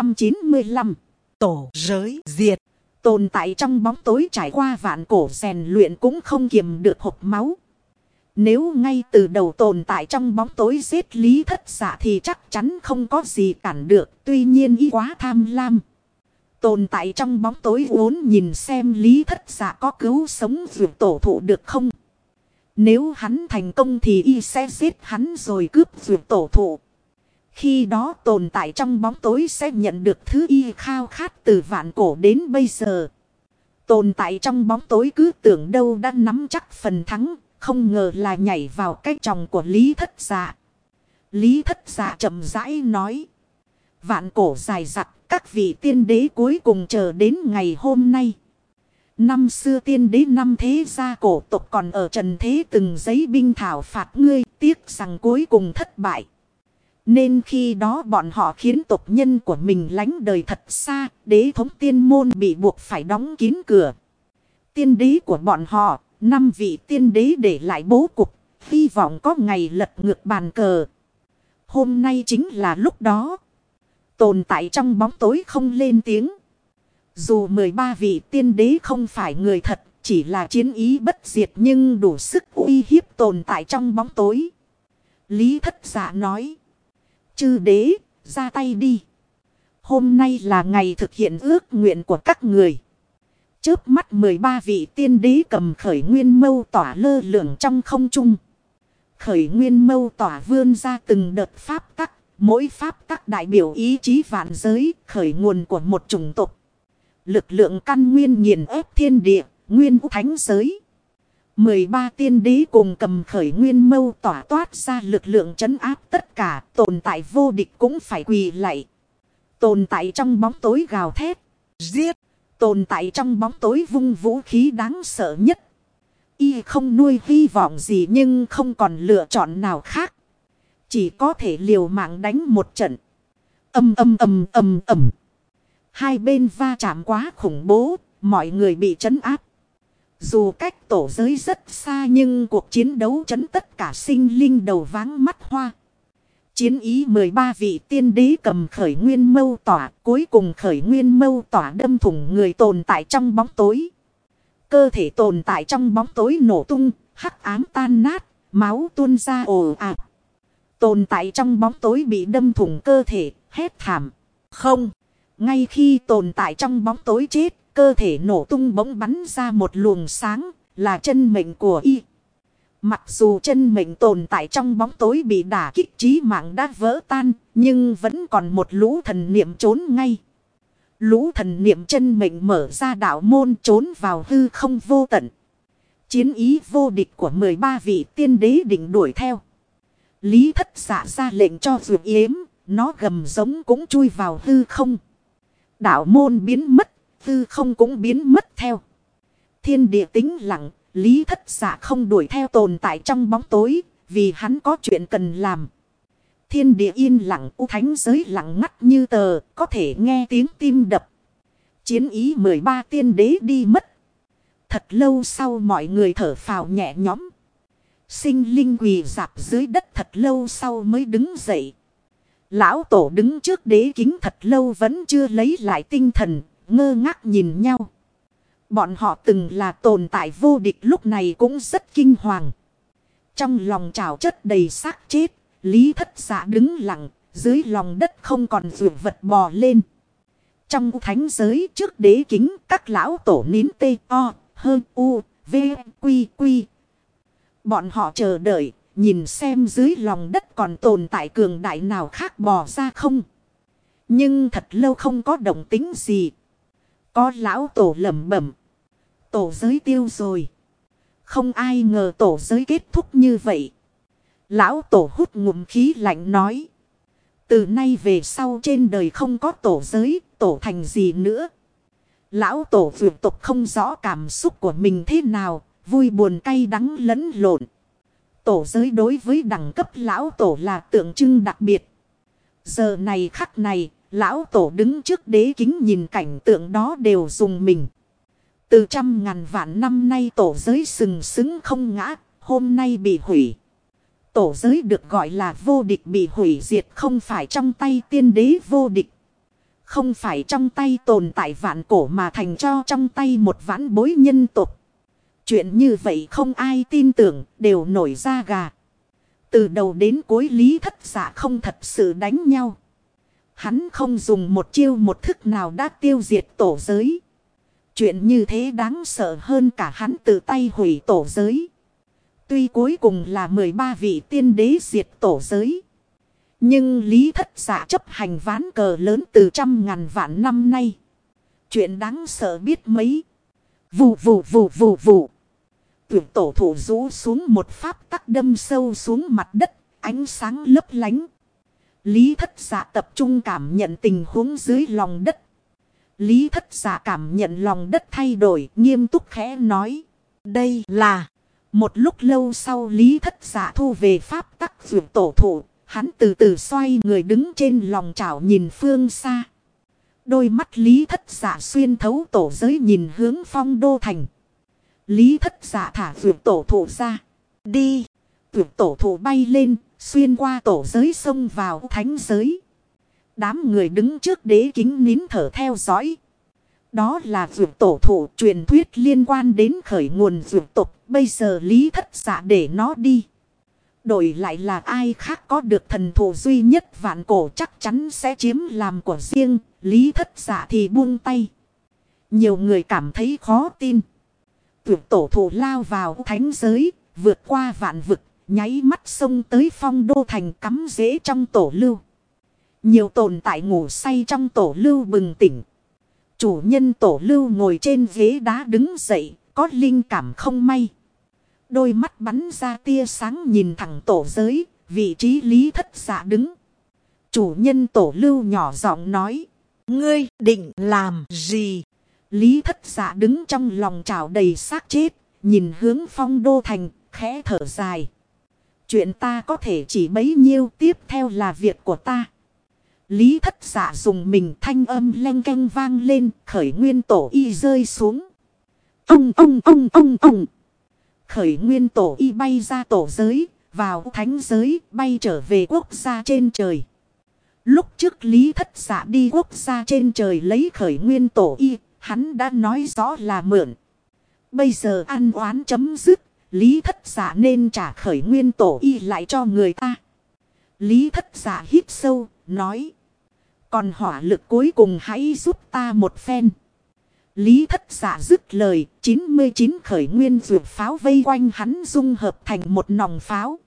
[SPEAKER 1] 895.
[SPEAKER 2] Tổ giới diệt.
[SPEAKER 1] Tồn tại trong bóng tối trải qua vạn cổ rèn luyện cũng không kiềm được hộc máu. Nếu ngay từ đầu tồn tại trong bóng tối giết Lý Thất Dạ thì chắc chắn không có gì cản được. Tuy nhiên y quá tham lam. Tồn tại trong bóng tối vốn nhìn xem Lý Thất Dạ có cứu sống vượt tổ thụ được không. Nếu hắn thành công thì y sẽ giết hắn rồi cướp vượt tổ thụ. Khi đó tồn tại trong bóng tối sẽ nhận được thứ y khao khát từ vạn cổ đến bây giờ. Tồn tại trong bóng tối cứ tưởng đâu đã nắm chắc phần thắng. Không ngờ là nhảy vào cái chòng của Lý Thất Dạ. Lý Thất Dạ chậm rãi nói. Vạn cổ dài dặc, các vị tiên đế cuối cùng chờ đến ngày hôm nay. Năm xưa tiên đế năm thế gia cổ tộc còn ở trần thế từng giấy binh thảo phạt ngươi, tiếc rằng cuối cùng thất bại. Nên khi đó bọn họ khiến tộc nhân của mình lánh đời thật xa, đế thống tiên môn bị buộc phải đóng kín cửa. Tiên đế của bọn họ, 5 vị tiên đế để lại bố cục, hy vọng có ngày lật ngược bàn cờ. Hôm nay chính là lúc đó. Tồn tại trong bóng tối không lên tiếng. Dù 13 vị tiên đế không phải người thật, chỉ là chiến ý bất diệt nhưng đủ sức uy hiếp tồn tại trong bóng tối. Lý Thất Dạ nói. Chư đế, ra tay đi. Hôm nay là ngày thực hiện ước nguyện của các người. Chớp mắt 13 vị tiên đế cầm khởi nguyên mâu tỏa lơ lửng trong không trung. Khởi nguyên mâu tỏa vươn ra từng đợt pháp tắc. Mỗi pháp tắc đại biểu ý chí vạn giới, khởi nguồn của một chủng tộc. Lực lượng căn nguyên nghiền ép thiên địa, nguyên thánh giới. 13 tiên đế cùng cầm khởi nguyên mâu tỏa toát ra lực lượng trấn áp tất cả, tồn tại vô địch cũng phải quỳ lạy. Tồn tại trong bóng tối gào thét, giết, tồn tại trong bóng tối vung vũ khí đáng sợ nhất. Y không nuôi hy vọng gì nhưng không còn lựa chọn nào khác. Chỉ có thể liều mạng đánh một trận. Ầm ầm ầm ầm ầm. Hai bên va chạm quá khủng bố, mọi người bị trấn áp. Dù cách tổ giới rất xa nhưng cuộc chiến đấu trấn tất cả sinh linh đầu váng mắt hoa. Chiến ý 13 vị tiên đế cầm khởi nguyên mâu tỏa, cuối cùng khởi nguyên mâu tỏa đâm thủng người tồn tại trong bóng tối. Cơ thể tồn tại trong bóng tối nổ tung, hắc ám tan nát, máu tuôn ra ồ ạt. Tồn tại trong bóng tối bị đâm thủng cơ thể, hét thảm. Không, ngay khi tồn tại trong bóng tối chết, cơ thể nổ tung bỗng bắn ra một luồng sáng, là chân mệnh của y. Mặc dù chân mệnh tồn tại trong bóng tối bị đả kích chí mạng đã vỡ tan, nhưng vẫn còn một lũ thần niệm trốn ngay. Lũ thần niệm chân mệnh mở ra đạo môn trốn vào hư không vô tận. Chiến ý vô địch của 13 vị tiên đế định đuổi theo. Lý Thất Dạ ra lệnh cho Dược Yếm, nó gầm giống cũng chui vào hư không. Đạo môn biến mất, hư không cũng biến mất theo. Thiên địa tĩnh lặng, Lý Thất Dạ không đuổi theo tồn tại trong bóng tối, vì hắn có chuyện cần làm. Thiên địa yên lặng, u thánh giới lặng ngắt như tờ, có thể nghe tiếng tim đập. Chiến ý 13 tiên đế đi mất. Thật lâu sau mọi người thở phào nhẹ nhõm. Sinh linh quỳ rạp dưới đất thật lâu sau mới đứng dậy. Lão tổ đứng trước đế kính thật lâu vẫn chưa lấy lại tinh thần, ngơ ngác nhìn nhau. Bọn họ từng là tồn tại vô địch lúc này cũng rất kinh hoàng. Trong lòng trào chất đầy xác chết, Lý Thất Dạ đứng lặng, dưới lòng đất không còn dược vật bò lên. Trong thánh giới trước đế kính, các lão tổ nín tê o, hơn u, v, quy quy. Bọn họ chờ đợi, nhìn xem dưới lòng đất còn tồn tại cường đại nào khác bò ra không. Nhưng thật lâu không có động tĩnh gì. Có lão tổ lẩm bẩm. Tổ giới tiêu rồi. Không ai ngờ tổ giới kết thúc như vậy. Lão tổ hút ngụm khí lạnh nói. Từ nay về sau trên đời không có tổ giới, tổ thành gì nữa. Lão tổ vượt tục không rõ cảm xúc của mình thế nào, vui buồn cay đắng lẫn lộn. Tổ giới đối với đẳng cấp lão tổ là tượng trưng đặc biệt. Giờ này khắc này, lão tổ đứng trước đế kính nhìn cảnh tượng đó đều dùng mình. Từ trăm ngàn vạn năm nay tổ giới sừng sững không ngã, hôm nay bị hủy. Tổ giới được gọi là vô địch bị hủy diệt không phải trong tay tiên đế vô địch. Không phải trong tay tồn tại vạn cổ mà thành cho trong tay một vãn bối nhân tộc. Chuyện như vậy không ai tin tưởng, đều nổi da gà. Từ đầu đến cuối Lý Thất Dạ không thật sự đánh nhau. Hắn không dùng một chiêu một thức nào đã tiêu diệt tổ giới. Chuyện như thế đáng sợ hơn cả hắn tự tay hủy tổ giới. Tuy cuối cùng là 13 vị tiên đế diệt tổ giới. Nhưng Lý Thất Dạ chấp hành ván cờ lớn từ trăm ngàn vạn năm nay. Chuyện đáng sợ biết mấy. Vù vù vù vù vù. Tuyệt tổ thủ rũ xuống một pháp tắc đâm sâu xuống mặt đất. Ánh sáng lấp lánh. Lý Thất Dạ tập trung cảm nhận tình huống dưới lòng đất. Lý Thất Dạ cảm nhận lòng đất thay đổi, nghiêm túc khẽ nói. Đây là... Một lúc lâu sau Lý Thất Dạ thu về pháp tắc vượt tổ thụ, hắn từ từ xoay người đứng trên lòng chảo nhìn phương xa. Đôi mắt Lý Thất Dạ xuyên thấu tổ giới nhìn hướng Phong Đô Thành. Lý Thất Dạ thả vượt tổ thụ ra. Đi! Vượt tổ thụ bay lên, xuyên qua tổ giới xông vào thánh giới. Đám người đứng trước đế kính nín thở theo dõi. Đó là vượt tổ thụ truyền thuyết liên quan đến khởi nguồn vượt tộc. Bây giờ Lý Thất Dạ để nó đi. Đổi lại là ai khác có được thần thụ duy nhất vạn cổ chắc chắn sẽ chiếm làm của riêng. Lý Thất Dạ thì buông tay. Nhiều người cảm thấy khó tin. Vượt tổ thụ lao vào thánh giới, vượt qua vạn vực, nháy mắt xông tới Phong Đô Thành cắm rễ trong tổ lưu. Nhiều tồn tại ngủ say trong tổ lưu bừng tỉnh. Chủ nhân tổ lưu ngồi trên ghế đá đứng dậy, có linh cảm không may. Đôi mắt bắn ra tia sáng nhìn thẳng tổ giới, vị trí Lý Thất Dạ đứng. Chủ nhân tổ lưu nhỏ giọng nói.
[SPEAKER 2] Ngươi định làm gì?
[SPEAKER 1] Lý Thất Dạ đứng trong lòng trào đầy xác chết, nhìn hướng Phong Đô Thành, khẽ thở dài. Chuyện ta có thể chỉ bấy nhiêu, tiếp theo là việc của ta. Lý Thất Dạ dùng mình, thanh âm leng keng vang lên, khởi nguyên tổ y rơi xuống. Ông. Khởi nguyên tổ y bay ra tổ giới, vào thánh giới, bay trở về quốc gia trên trời. Lúc trước Lý Thất Dạ đi quốc gia trên trời lấy khởi nguyên tổ y, hắn đã nói rõ là mượn. Bây giờ ăn oán chấm dứt, Lý Thất Dạ nên trả khởi nguyên tổ y lại cho người ta. Lý Thất Dạ hít sâu, nói. Còn hỏa lực cuối cùng hãy giúp ta một phen. Lý Thất Dạ dứt lời, 99 khởi nguyên dược pháo vây quanh hắn dung hợp thành một nòng pháo.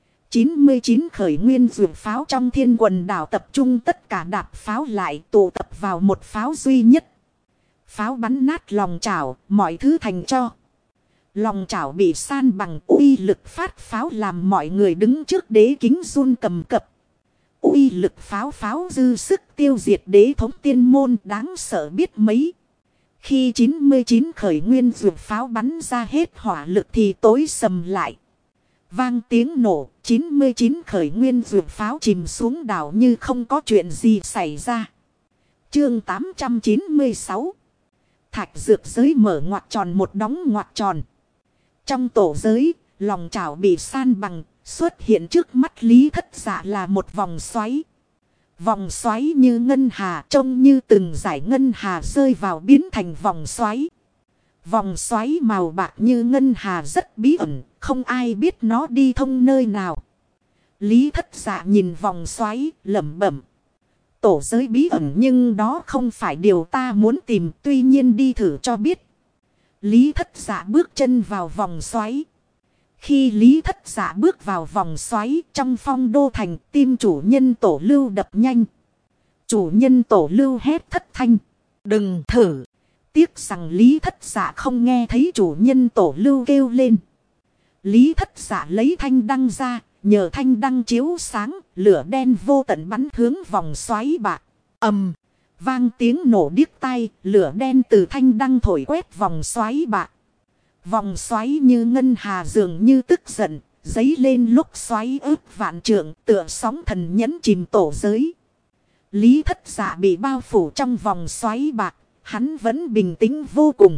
[SPEAKER 1] 99 khởi nguyên dược pháo trong thiên quần đảo tập trung tất cả đạp pháo lại tụ tập vào một pháo duy nhất. Pháo bắn nát lòng chảo, mọi thứ thành cho. Lòng chảo bị san bằng, uy lực phát pháo làm mọi người đứng trước đế kính run cầm cập. Uy lực pháo dư sức tiêu diệt đế thống tiên môn đáng sợ biết mấy. Khi 99 khởi nguyên dược pháo bắn ra hết hỏa lực thì tối sầm lại. Vang tiếng nổ, 99 khởi nguyên dược pháo chìm xuống đảo như không có chuyện gì xảy ra. Chương 896. Thạch dược giới mở ngoặc tròn một đóng ngoặc tròn. Trong tổ giới, lòng chảo bị san bằng, xuất hiện trước mắt Lý Thất Dạ là một vòng xoáy. Vòng xoáy như ngân hà, trông như từng dải ngân hà rơi vào biến thành vòng xoáy. Vòng xoáy màu bạc như ngân hà rất bí ẩn, không ai biết nó đi thông nơi nào. Lý Thất Dạ nhìn vòng xoáy, lẩm bẩm. Tổ giới bí ẩn nhưng đó không phải điều ta muốn tìm, tuy nhiên đi thử cho biết. Lý Thất Dạ bước chân vào vòng xoáy. Khi Lý Thất Dạ bước vào vòng xoáy trong Phong Đô Thành, tim chủ nhân tổ lưu đập nhanh. Chủ nhân tổ lưu hét thất thanh. Đừng thử. Tiếc rằng Lý Thất Dạ không nghe thấy chủ nhân tổ lưu kêu lên. Lý Thất Dạ lấy thanh đăng ra, nhờ thanh đăng chiếu sáng, lửa đen vô tận bắn hướng vòng xoáy bạc. Ầm, vang tiếng nổ điếc tai, lửa đen từ thanh đăng thổi quét vòng xoáy bạc. Vòng xoáy như ngân hà dường như tức giận, dấy lên lúc xoáy ức vạn trượng, tựa sóng thần nhẫn chìm tổ giới. Lý Thất Dạ bị bao phủ trong vòng xoáy bạc, hắn vẫn bình tĩnh vô cùng.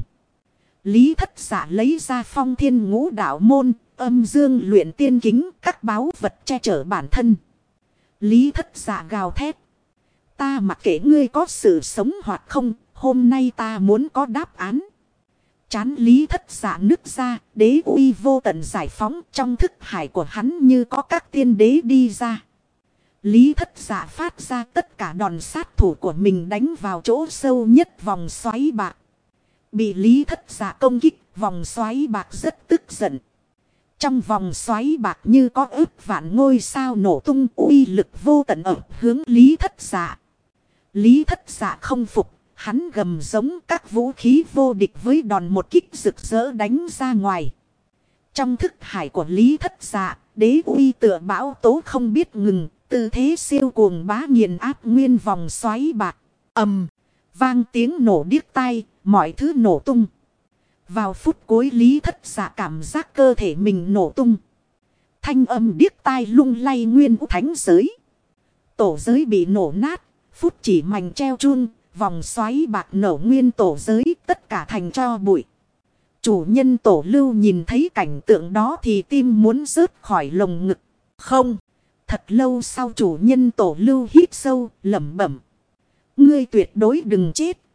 [SPEAKER 1] Lý Thất Dạ lấy ra Phong Thiên Ngũ Đạo môn, âm dương luyện tiên kính, các báu vật che chở bản thân. Lý Thất Dạ gào thét. Ta mặc kệ ngươi có sự sống hoặc không, hôm nay ta muốn có đáp án. Chán Lý Thất Dạ nứt ra, đế uy vô tận giải phóng, trong thức hải của hắn như có các tiên đế đi ra. Lý Thất Dạ phát ra tất cả đòn sát thủ của mình đánh vào chỗ sâu nhất vòng xoáy bạc. Bị Lý Thất Dạ công kích, vòng xoáy bạc rất tức giận. Trong vòng xoáy bạc như có ức vạn ngôi sao nổ tung, uy lực vô tận ập hướng Lý Thất Dạ. Lý Thất Dạ không phục, hắn gầm giống các vũ khí vô địch với đòn một kích rực rỡ đánh ra ngoài. Trong thức hải của Lý Thất Dạ, đế uy tựa bão tố không biết ngừng, tư thế siêu cuồng bá nghiền áp nguyên vòng xoáy bạc. Ầm, vang tiếng nổ điếc tai, mọi thứ nổ tung. Vào phút cuối Lý Thất Dạ cảm giác cơ thể mình nổ tung. Thanh âm điếc tai lung lay nguyên thánh giới. Tổ giới bị nổ nát, phút chỉ mảnh treo chun, vòng xoáy bạc nổ nguyên tổ giới, tất cả thành tro bụi. Chủ nhân tổ lưu nhìn thấy cảnh tượng đó thì tim muốn rớt khỏi lồng ngực. Không, thật lâu sau chủ nhân tổ lưu hít sâu, lẩm bẩm. Ngươi tuyệt đối đừng chết,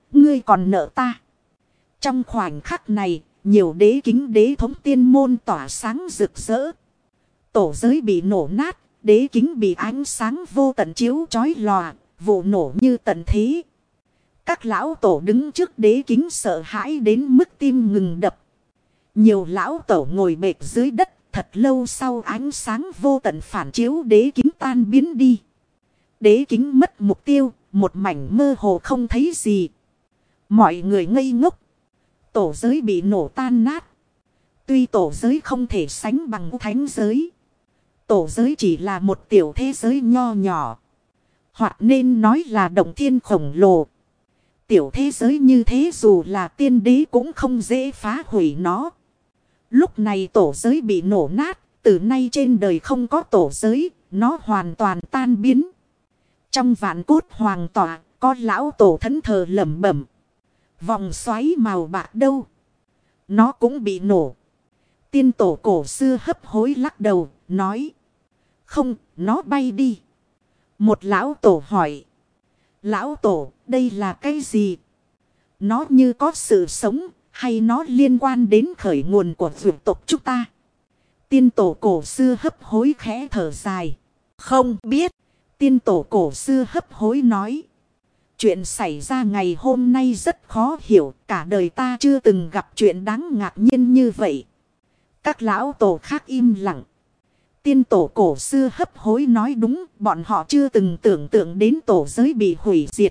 [SPEAKER 1] ngươi còn nợ ta. Trong khoảnh khắc này, nhiều đế kính đế thống tiên môn tỏa sáng rực rỡ. Tổ giới bị nổ nát, đế kính bị ánh sáng vô tận chiếu chói lòa, vụ nổ như tận thế. Các lão tổ đứng trước đế kính sợ hãi đến mức tim ngừng đập. Nhiều lão tổ ngồi bệt dưới đất, thật lâu sau ánh sáng vô tận phản chiếu đế kính tan biến đi. Đế kính mất mục tiêu, một mảnh mơ hồ không thấy gì. Mọi người ngây ngốc. Tổ giới bị nổ tan nát. Tuy tổ giới không thể sánh bằng thánh giới. Tổ giới chỉ là một tiểu thế giới nho nhỏ. Hoặc nên nói là động thiên khổng lồ. Tiểu thế giới như thế dù là tiên đế cũng không dễ phá hủy nó. Lúc này tổ giới bị nổ nát. Từ nay trên đời không có tổ giới. Nó hoàn toàn tan biến. Trong vạn cốt hoàng tọa. Có lão tổ thẫn thờ lẩm bẩm. Vòng xoáy màu bạc đâu. Nó cũng bị nổ. Tiên tổ cổ xưa hấp hối lắc đầu. Nói. Không, nó bay đi. Một lão tổ hỏi. Lão tổ, đây là cái gì? Nó như có sự sống, hay nó liên quan đến khởi nguồn của vượt tộc chúng ta? Tiên tổ cổ xưa hấp hối khẽ thở dài. Không biết. Tiên tổ cổ xưa hấp hối nói. Chuyện xảy ra ngày hôm nay rất khó hiểu. Cả đời ta chưa từng gặp chuyện đáng ngạc nhiên như vậy. Các lão tổ khác im lặng. Tiên tổ cổ xưa hấp hối nói đúng. Bọn họ chưa từng tưởng tượng đến tổ giới bị hủy diệt.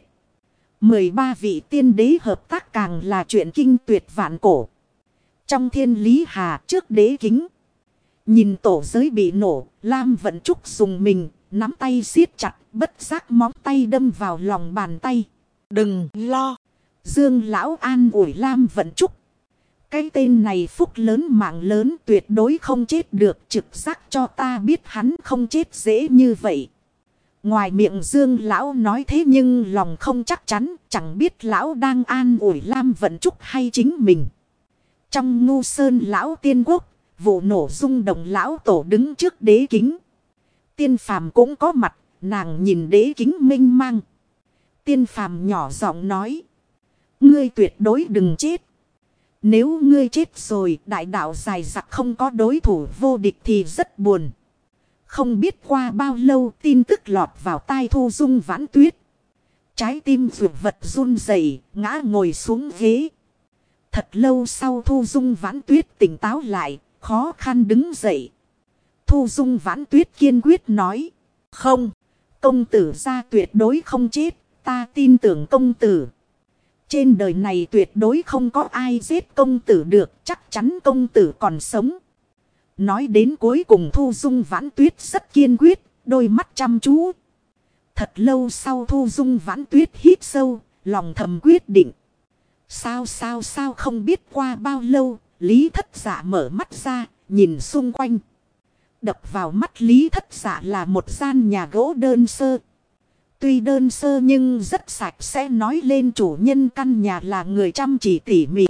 [SPEAKER 1] 13 vị tiên đế hợp tác càng là chuyện kinh tuyệt vạn cổ. Trong thiên lý hà trước đế kính. Nhìn tổ giới bị nổ. Lam Vận Trúc dùng mình. Nắm tay siết chặt. Bất giác móng tay đâm vào lòng bàn tay.
[SPEAKER 2] Đừng lo.
[SPEAKER 1] Dương lão an ủi Lam Vận Trúc. Cái tên này phúc lớn mạng lớn tuyệt đối không chết được. Trực giác cho ta biết hắn không chết dễ như vậy. Ngoài miệng Dương lão nói thế nhưng lòng không chắc chắn. Chẳng biết lão đang an ủi Lam Vận Trúc hay chính mình. Trong Ngu Sơn lão tiên quốc. Vụ nổ rung động lão tổ đứng trước đế kính. Tiên phàm cũng có mặt. Nàng nhìn đế kính mênh mang. Tiên phàm nhỏ giọng nói. Ngươi tuyệt đối đừng chết. Nếu ngươi chết rồi đại đạo dài dặc không có đối thủ vô địch thì rất buồn. Không biết qua bao lâu tin tức lọt vào tai Thu Dung Vãn Tuyết. Trái tim vượt vật run rẩy ngã ngồi xuống ghế. Thật lâu sau Thu Dung Vãn Tuyết tỉnh táo lại, khó khăn đứng dậy. Thu Dung Vãn Tuyết kiên quyết nói. Không, công tử gia tuyệt đối không chết, ta tin tưởng công tử. Trên đời này tuyệt đối không có ai giết công tử được, chắc chắn công tử còn sống. Nói đến cuối cùng Thu Dung Vãn Tuyết rất kiên quyết, đôi mắt chăm chú. Thật lâu sau Thu Dung Vãn Tuyết hít sâu, lòng thầm quyết định. Sao không biết qua bao lâu, Lý Thất Dạ mở mắt ra, nhìn xung quanh. Đập vào mắt Lý Thất Dạ là một gian nhà gỗ đơn sơ. Tuy đơn sơ nhưng rất sạch sẽ, nói lên chủ nhân căn nhà là người chăm chỉ tỉ mỉ.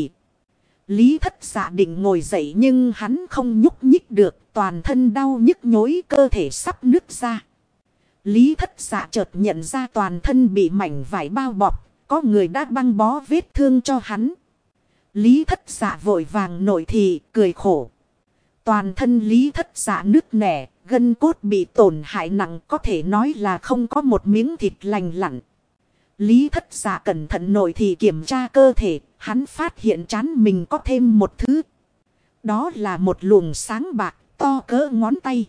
[SPEAKER 1] Lý Thất Dạ định ngồi dậy nhưng hắn không nhúc nhích được, toàn thân đau nhức nhối, cơ thể sắp nứt ra. Lý Thất Dạ chợt nhận ra toàn thân bị mảnh vải bao bọc, có người đã băng bó vết thương cho hắn. Lý Thất Dạ vội vàng nội thị, cười khổ. Toàn thân Lý Thất Dạ nứt nẻ, gân cốt bị tổn hại nặng, có thể nói là không có một miếng thịt lành lặn. Lý Thất Dạ cẩn thận nội thị kiểm tra cơ thể, hắn phát hiện trán mình có thêm một thứ. Đó là một luồng sáng bạc, to cỡ ngón tay.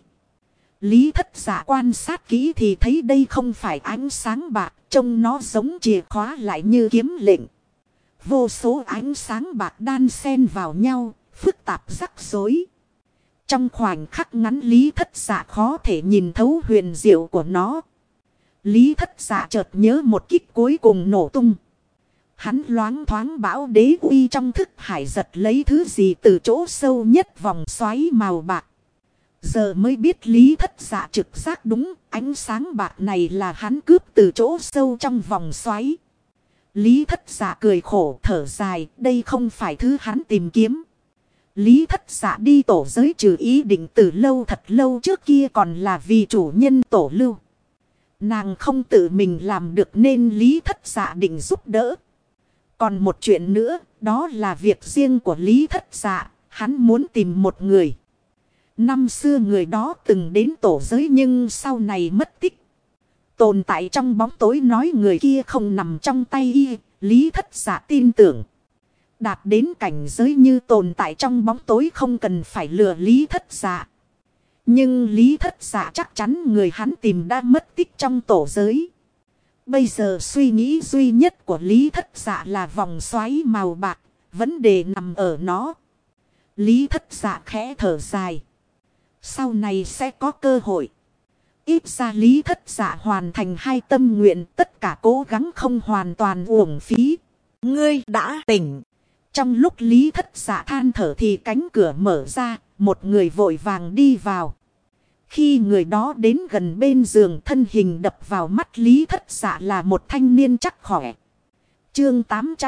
[SPEAKER 1] Lý Thất Dạ quan sát kỹ thì thấy đây không phải ánh sáng bạc, trông nó giống chìa khóa lại như kiếm lệnh. Vô số ánh sáng bạc đan xen vào nhau, phức tạp rắc rối. Trong khoảnh khắc ngắn Lý Thất Dạ khó thể nhìn thấu huyền diệu của nó. Lý Thất Dạ chợt nhớ một kích cuối cùng nổ tung. Hắn loáng thoáng bão đế uy trong thức hải, giật lấy thứ gì từ chỗ sâu nhất vòng xoáy màu bạc. Giờ mới biết Lý Thất Dạ trực giác đúng, ánh sáng bạc này là hắn cướp từ chỗ sâu trong vòng xoáy. Lý Thất Dạ cười khổ thở dài, đây không phải thứ hắn tìm kiếm. Lý Thất Dạ đi tổ giới trừ ý định từ lâu, thật lâu trước kia còn là vì chủ nhân tổ lưu. Nàng không tự mình làm được nên Lý Thất Dạ định giúp đỡ. Còn một chuyện nữa, đó là việc riêng của Lý Thất Dạ, hắn muốn tìm một người. Năm xưa người đó từng đến tổ giới nhưng sau này mất tích. Tồn tại trong bóng tối, nói người kia không nằm trong tay y. Lý Thất Dạ tin tưởng. Đạt đến cảnh giới như tồn tại trong bóng tối không cần phải lừa Lý Thất Dạ. Nhưng Lý Thất Dạ chắc chắn người hắn tìm đã mất tích trong tổ giới. Bây giờ suy nghĩ duy nhất của Lý Thất Dạ là vòng xoáy màu bạc. Vấn đề nằm ở nó. Lý Thất Dạ khẽ thở dài. Sau này sẽ có cơ hội. Ít ra Lý Thất Dạ hoàn thành hai tâm nguyện, tất cả cố gắng không hoàn toàn uổng phí.
[SPEAKER 2] Ngươi đã tỉnh.
[SPEAKER 1] Trong lúc Lý Thất Dạ than thở thì cánh cửa mở ra, một người vội vàng đi vào. Khi người đó đến gần bên giường, thân hình đập vào mắt Lý Thất Dạ là một thanh niên chắc khỏe. Chương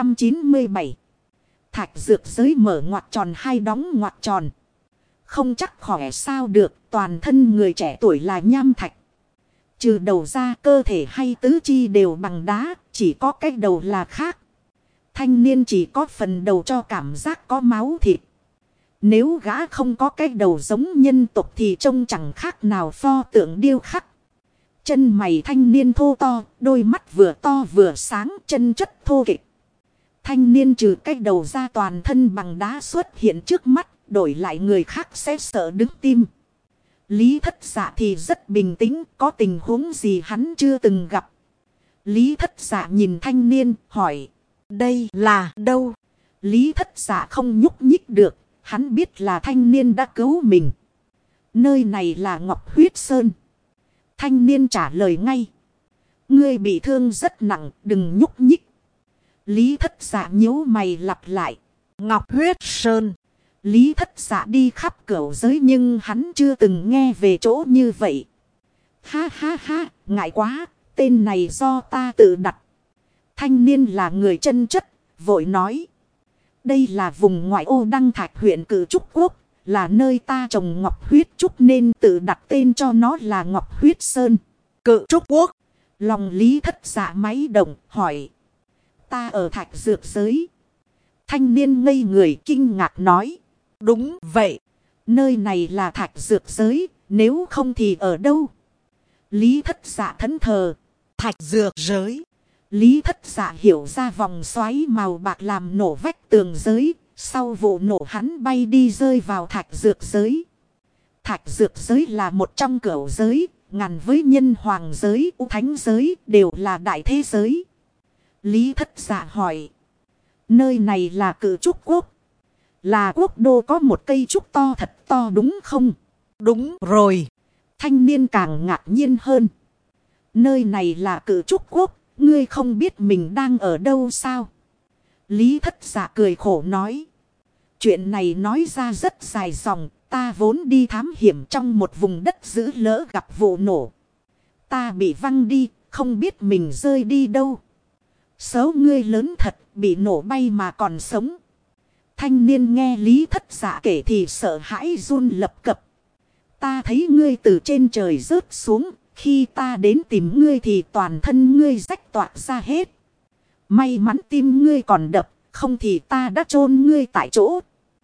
[SPEAKER 1] 897. Thạch dược giới mở ngoặc tròn hay đóng ngoặc tròn. Không chắc khỏe sao được, toàn thân người trẻ tuổi là nham thạch. Trừ đầu ra, cơ thể hay tứ chi đều bằng đá, chỉ có cái đầu là khác. Thanh niên chỉ có phần đầu cho cảm giác có máu thịt. Nếu gã không có cái đầu giống nhân tộc thì trông chẳng khác nào pho tượng điêu khắc. Chân mày thanh niên thô to, đôi mắt vừa to vừa sáng, chân chất thô kịch. Thanh niên trừ cái đầu ra toàn thân bằng đá xuất hiện trước mắt, đổi lại người khác sẽ sợ đứng tim. Lý Thất Dạ thì rất bình tĩnh, có tình huống gì hắn chưa từng gặp. Lý Thất Dạ nhìn thanh niên, hỏi.
[SPEAKER 2] Đây là đâu?
[SPEAKER 1] Lý Thất Dạ không nhúc nhích được, hắn biết là thanh niên đã cứu mình. Nơi này là Ngọc Huyết Sơn. Thanh niên trả lời ngay. Ngươi bị thương rất nặng, đừng nhúc nhích. Lý Thất Dạ nhíu mày lặp lại.
[SPEAKER 2] Ngọc Huyết Sơn.
[SPEAKER 1] Lý Thất Dạ đi khắp cửu giới nhưng hắn chưa từng nghe về chỗ như vậy. Ha ha ha, ngại quá, tên này do ta tự đặt. Thanh niên là người chân chất, vội nói. Đây là vùng ngoại ô Đăng Thạch huyện Cử Trúc Quốc, là nơi ta trồng ngọc huyết trúc nên tự đặt tên cho nó là Ngọc Huyết Sơn.
[SPEAKER 2] Cử Trúc Quốc.
[SPEAKER 1] Lòng Lý Thất Dạ máy động, hỏi. Ta ở Thạch Dược Giới. Thanh niên ngây người kinh ngạc nói.
[SPEAKER 2] Đúng vậy.
[SPEAKER 1] Nơi này là Thạch Dược Giới, nếu không thì ở đâu? Lý Thất Dạ thẫn thờ.
[SPEAKER 2] Thạch Dược Giới.
[SPEAKER 1] Lý Thất Dạ hiểu ra vòng xoáy màu bạc làm nổ vách tường giới. Sau vụ nổ hắn bay đi rơi vào Thạch Dược Giới. Thạch Dược Giới là một trong cửu giới, ngàn với nhân hoàng giới, u thánh giới đều là đại thế giới. Lý Thất Dạ hỏi. Nơi này là Cử Trúc Quốc. Là quốc đô có một cây trúc to thật to đúng không?
[SPEAKER 2] Đúng rồi.
[SPEAKER 1] Thanh niên càng ngạc nhiên hơn. Nơi này là Cử Trúc Quốc. Ngươi không biết mình đang ở đâu sao? Lý Thất Dạ cười khổ nói. Chuyện này nói ra rất dài dòng. Ta vốn đi thám hiểm trong một vùng đất dữ lỡ gặp vụ nổ. Ta bị văng đi, không biết mình rơi đi đâu. Số ngươi lớn thật, bị nổ bay mà còn sống. Thanh niên nghe Lý Thất Dạ kể thì sợ hãi run lập cập. Ta thấy ngươi từ trên trời rớt xuống. Khi ta đến tìm ngươi thì toàn thân ngươi rách toạc ra hết. May mắn tim ngươi còn đập, không thì ta đã chôn ngươi tại chỗ.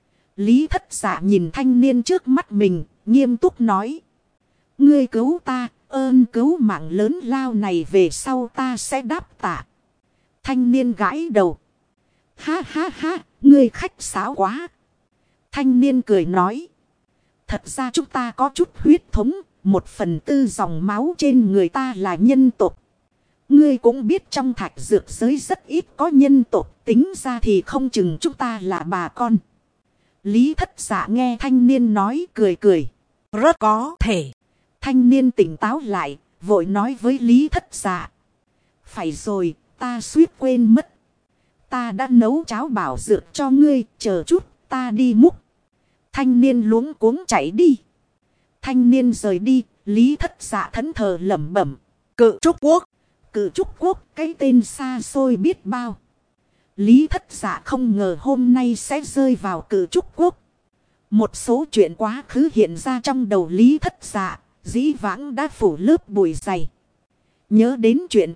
[SPEAKER 1] Lý Thất Dạ nhìn thanh niên trước mắt mình, nghiêm túc nói. Ngươi cứu ta, ơn cứu mạng lớn lao này về sau ta sẽ đáp tạ. Thanh niên gãi đầu. Ha ha ha, ngươi khách sáo quá. Thanh niên cười nói. Thật ra chúng ta có chút huyết thống, 1/4 dòng máu trên người ta là nhân tộc. Ngươi cũng biết trong Thạch Dược Giới rất ít có nhân tộc, tính ra thì không chừng chúng ta là bà con. Lý Thất Dạ nghe thanh niên nói cười cười.
[SPEAKER 2] Rất có thể.
[SPEAKER 1] Thanh niên tỉnh táo lại, vội nói với Lý Thất Dạ. Phải rồi, ta suýt quên mất. Ta đã nấu cháo bảo dược cho ngươi, chờ chút, ta đi múc. Thanh niên luống cuống chạy đi. Thanh niên rời đi, Lý Thất Dạ thẫn thờ lẩm bẩm.
[SPEAKER 2] Cử Trúc Quốc.
[SPEAKER 1] Cử Trúc Quốc, cái tên xa xôi biết bao. Lý Thất Dạ không ngờ hôm nay sẽ rơi vào Cử Trúc Quốc. Một số chuyện quá khứ hiện ra trong đầu Lý Thất Dạ, dĩ vãng đã phủ lớp bụi dày. Nhớ đến chuyện cũ,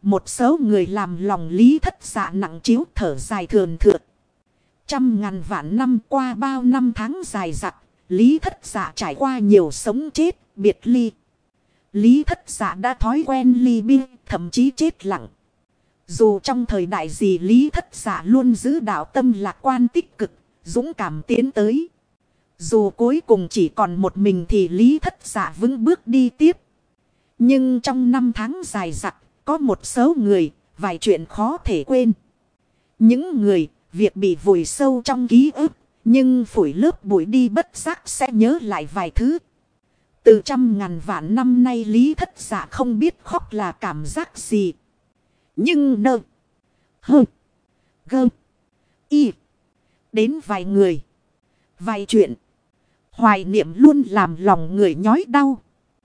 [SPEAKER 1] một số người làm lòng Lý Thất Dạ nặng chiếu thở dài thườn thượt. Trăm ngàn vạn năm qua bao năm tháng dài dặt, Lý Thất Dạ trải qua nhiều sống chết, biệt ly. Lý Thất Dạ đã thói quen ly bi, thậm chí chết lặng. Dù trong thời đại gì Lý Thất Dạ luôn giữ đạo tâm lạc quan tích cực, dũng cảm tiến tới. Dù cuối cùng chỉ còn một mình thì Lý Thất Dạ vững bước đi tiếp. Nhưng trong năm tháng dài dặt, có một số người, vài chuyện khó thể quên. Những người, việc bị vùi sâu trong ký ức, nhưng phủi lớp bụi đi bất giác sẽ nhớ lại vài thứ. Từ trăm ngàn vạn năm nay Lý Thất Dạ không biết khóc là cảm giác gì. Nhưng nơ, hơ, gơ, y, đến vài người, vài chuyện, hoài niệm luôn làm lòng người nhói đau.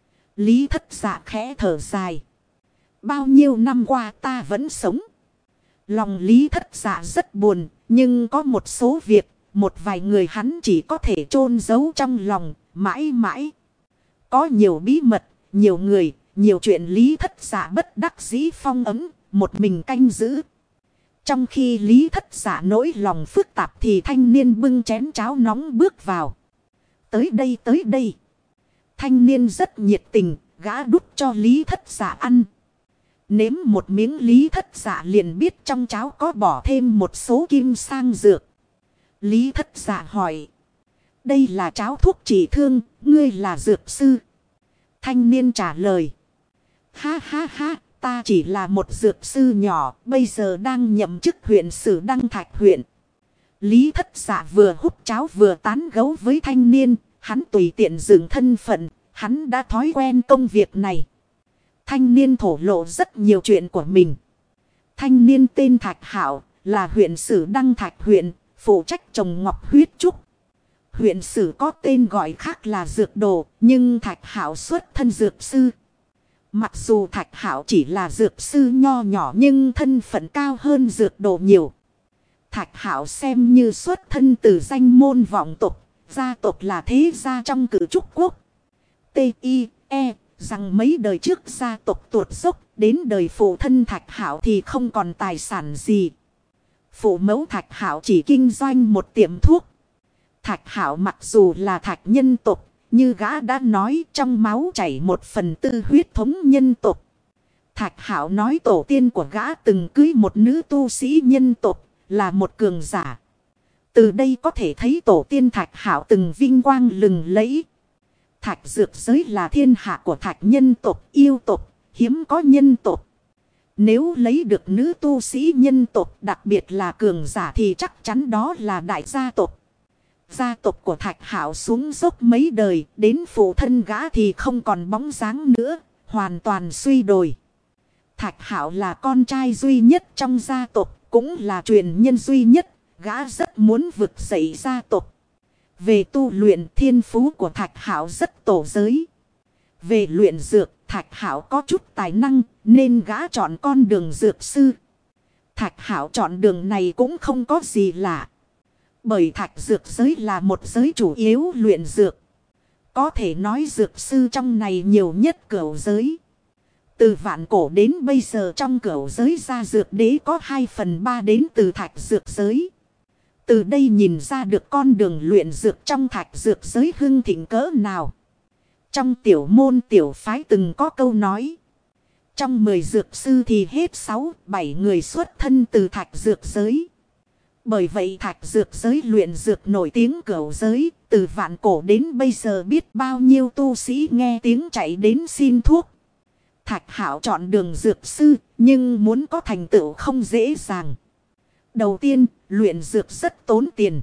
[SPEAKER 1] Lý Thất Dạ khẽ thở dài. Bao nhiêu năm qua ta vẫn sống. Lòng Lý Thất Dạ rất buồn, nhưng có một số việc, một vài người hắn chỉ có thể chôn giấu trong lòng, mãi mãi. Có nhiều bí mật, nhiều người, nhiều chuyện Lý Thất Dạ bất đắc dĩ phong ấm, một mình canh giữ. Trong khi Lý Thất Dạ nỗi lòng phức tạp thì thanh niên bưng chén cháo nóng bước vào. Tới đây tới đây. Thanh niên rất nhiệt tình, gã đút cho Lý Thất Dạ ăn. Nếm một miếng Lý Thất Dạ liền biết trong cháo có bỏ thêm một số kim sang dược. Lý Thất Dạ hỏi. Đây là cháo thuốc trị thương, ngươi là dược sư. Thanh niên trả lời. Ha ha ha, ta chỉ là một dược sư nhỏ, bây giờ đang nhậm chức huyện sử Đăng Thạch huyện. Lý Thất Dạ vừa hút cháo vừa tán gẫu với thanh niên, hắn tùy tiện dựng thân phận, hắn đã thói quen công việc này. Thanh niên thổ lộ rất nhiều chuyện của mình. Thanh niên tên Thạch Hạo, là huyện sử Đăng Thạch huyện, phụ trách trồng ngọc huyết trúc. Huyện sử có tên gọi khác là dược đồ, nhưng Thạch Hạo xuất thân dược sư. Mặc dù Thạch Hạo chỉ là dược sư nho nhỏ nhưng thân phận cao hơn dược đồ nhiều. Thạch Hạo xem như xuất thân từ danh môn vọng tộc, gia tộc là thế gia trong Cử Trúc quốc. T.I.E. rằng mấy đời trước gia tộc tuột dốc, đến đời phụ thân Thạch Hạo thì không còn tài sản gì. Phụ mẫu Thạch Hạo chỉ kinh doanh một tiệm thuốc. Thạch Hạo mặc dù là Thạch nhân tộc, như gã đã nói trong máu chảy 1/4 huyết thống nhân tộc. Thạch Hạo nói tổ tiên của gã từng cưới một nữ tu sĩ nhân tộc, là một cường giả. Từ đây có thể thấy tổ tiên Thạch Hạo từng vinh quang lừng lẫy. Thạch dược giới là thiên hạ của Thạch nhân tộc, yêu tộc, hiếm có nhân tộc. Nếu lấy được nữ tu sĩ nhân tộc, đặc biệt là cường giả thì chắc chắn đó là đại gia tộc. Gia tộc của Thạch Hạo xuống dốc mấy đời, đến phụ thân gã thì không còn bóng dáng nữa, hoàn toàn suy đồi. Thạch Hạo là con trai duy nhất trong gia tộc, cũng là truyền nhân duy nhất, gã rất muốn vực dậy gia tộc. Về tu luyện, thiên phú của Thạch Hạo rất tổ giới. Về luyện dược, Thạch Hạo có chút tài năng nên gã chọn con đường dược sư. Thạch Hạo chọn đường này cũng không có gì lạ. Bởi Thạch dược giới là một giới chủ yếu luyện dược. Có thể nói dược sư trong này nhiều nhất cửu giới. Từ vạn cổ đến bây giờ trong cửu giới ra dược đế có 2/3 đến từ Thạch dược giới. Từ đây nhìn ra được con đường luyện dược trong Thạch dược giới hưng thịnh cỡ nào. Trong tiểu môn tiểu phái từng có câu nói. Trong 10 dược sư thì hết 6-7 người xuất thân từ Thạch dược giới. Bởi vậy Thạch dược giới luyện dược nổi tiếng cửu giới. Từ vạn cổ đến bây giờ biết bao nhiêu tu sĩ nghe tiếng chạy đến xin thuốc. Thạch Hạo chọn đường dược sư nhưng muốn có thành tựu không dễ dàng. Đầu tiên, luyện dược rất tốn tiền.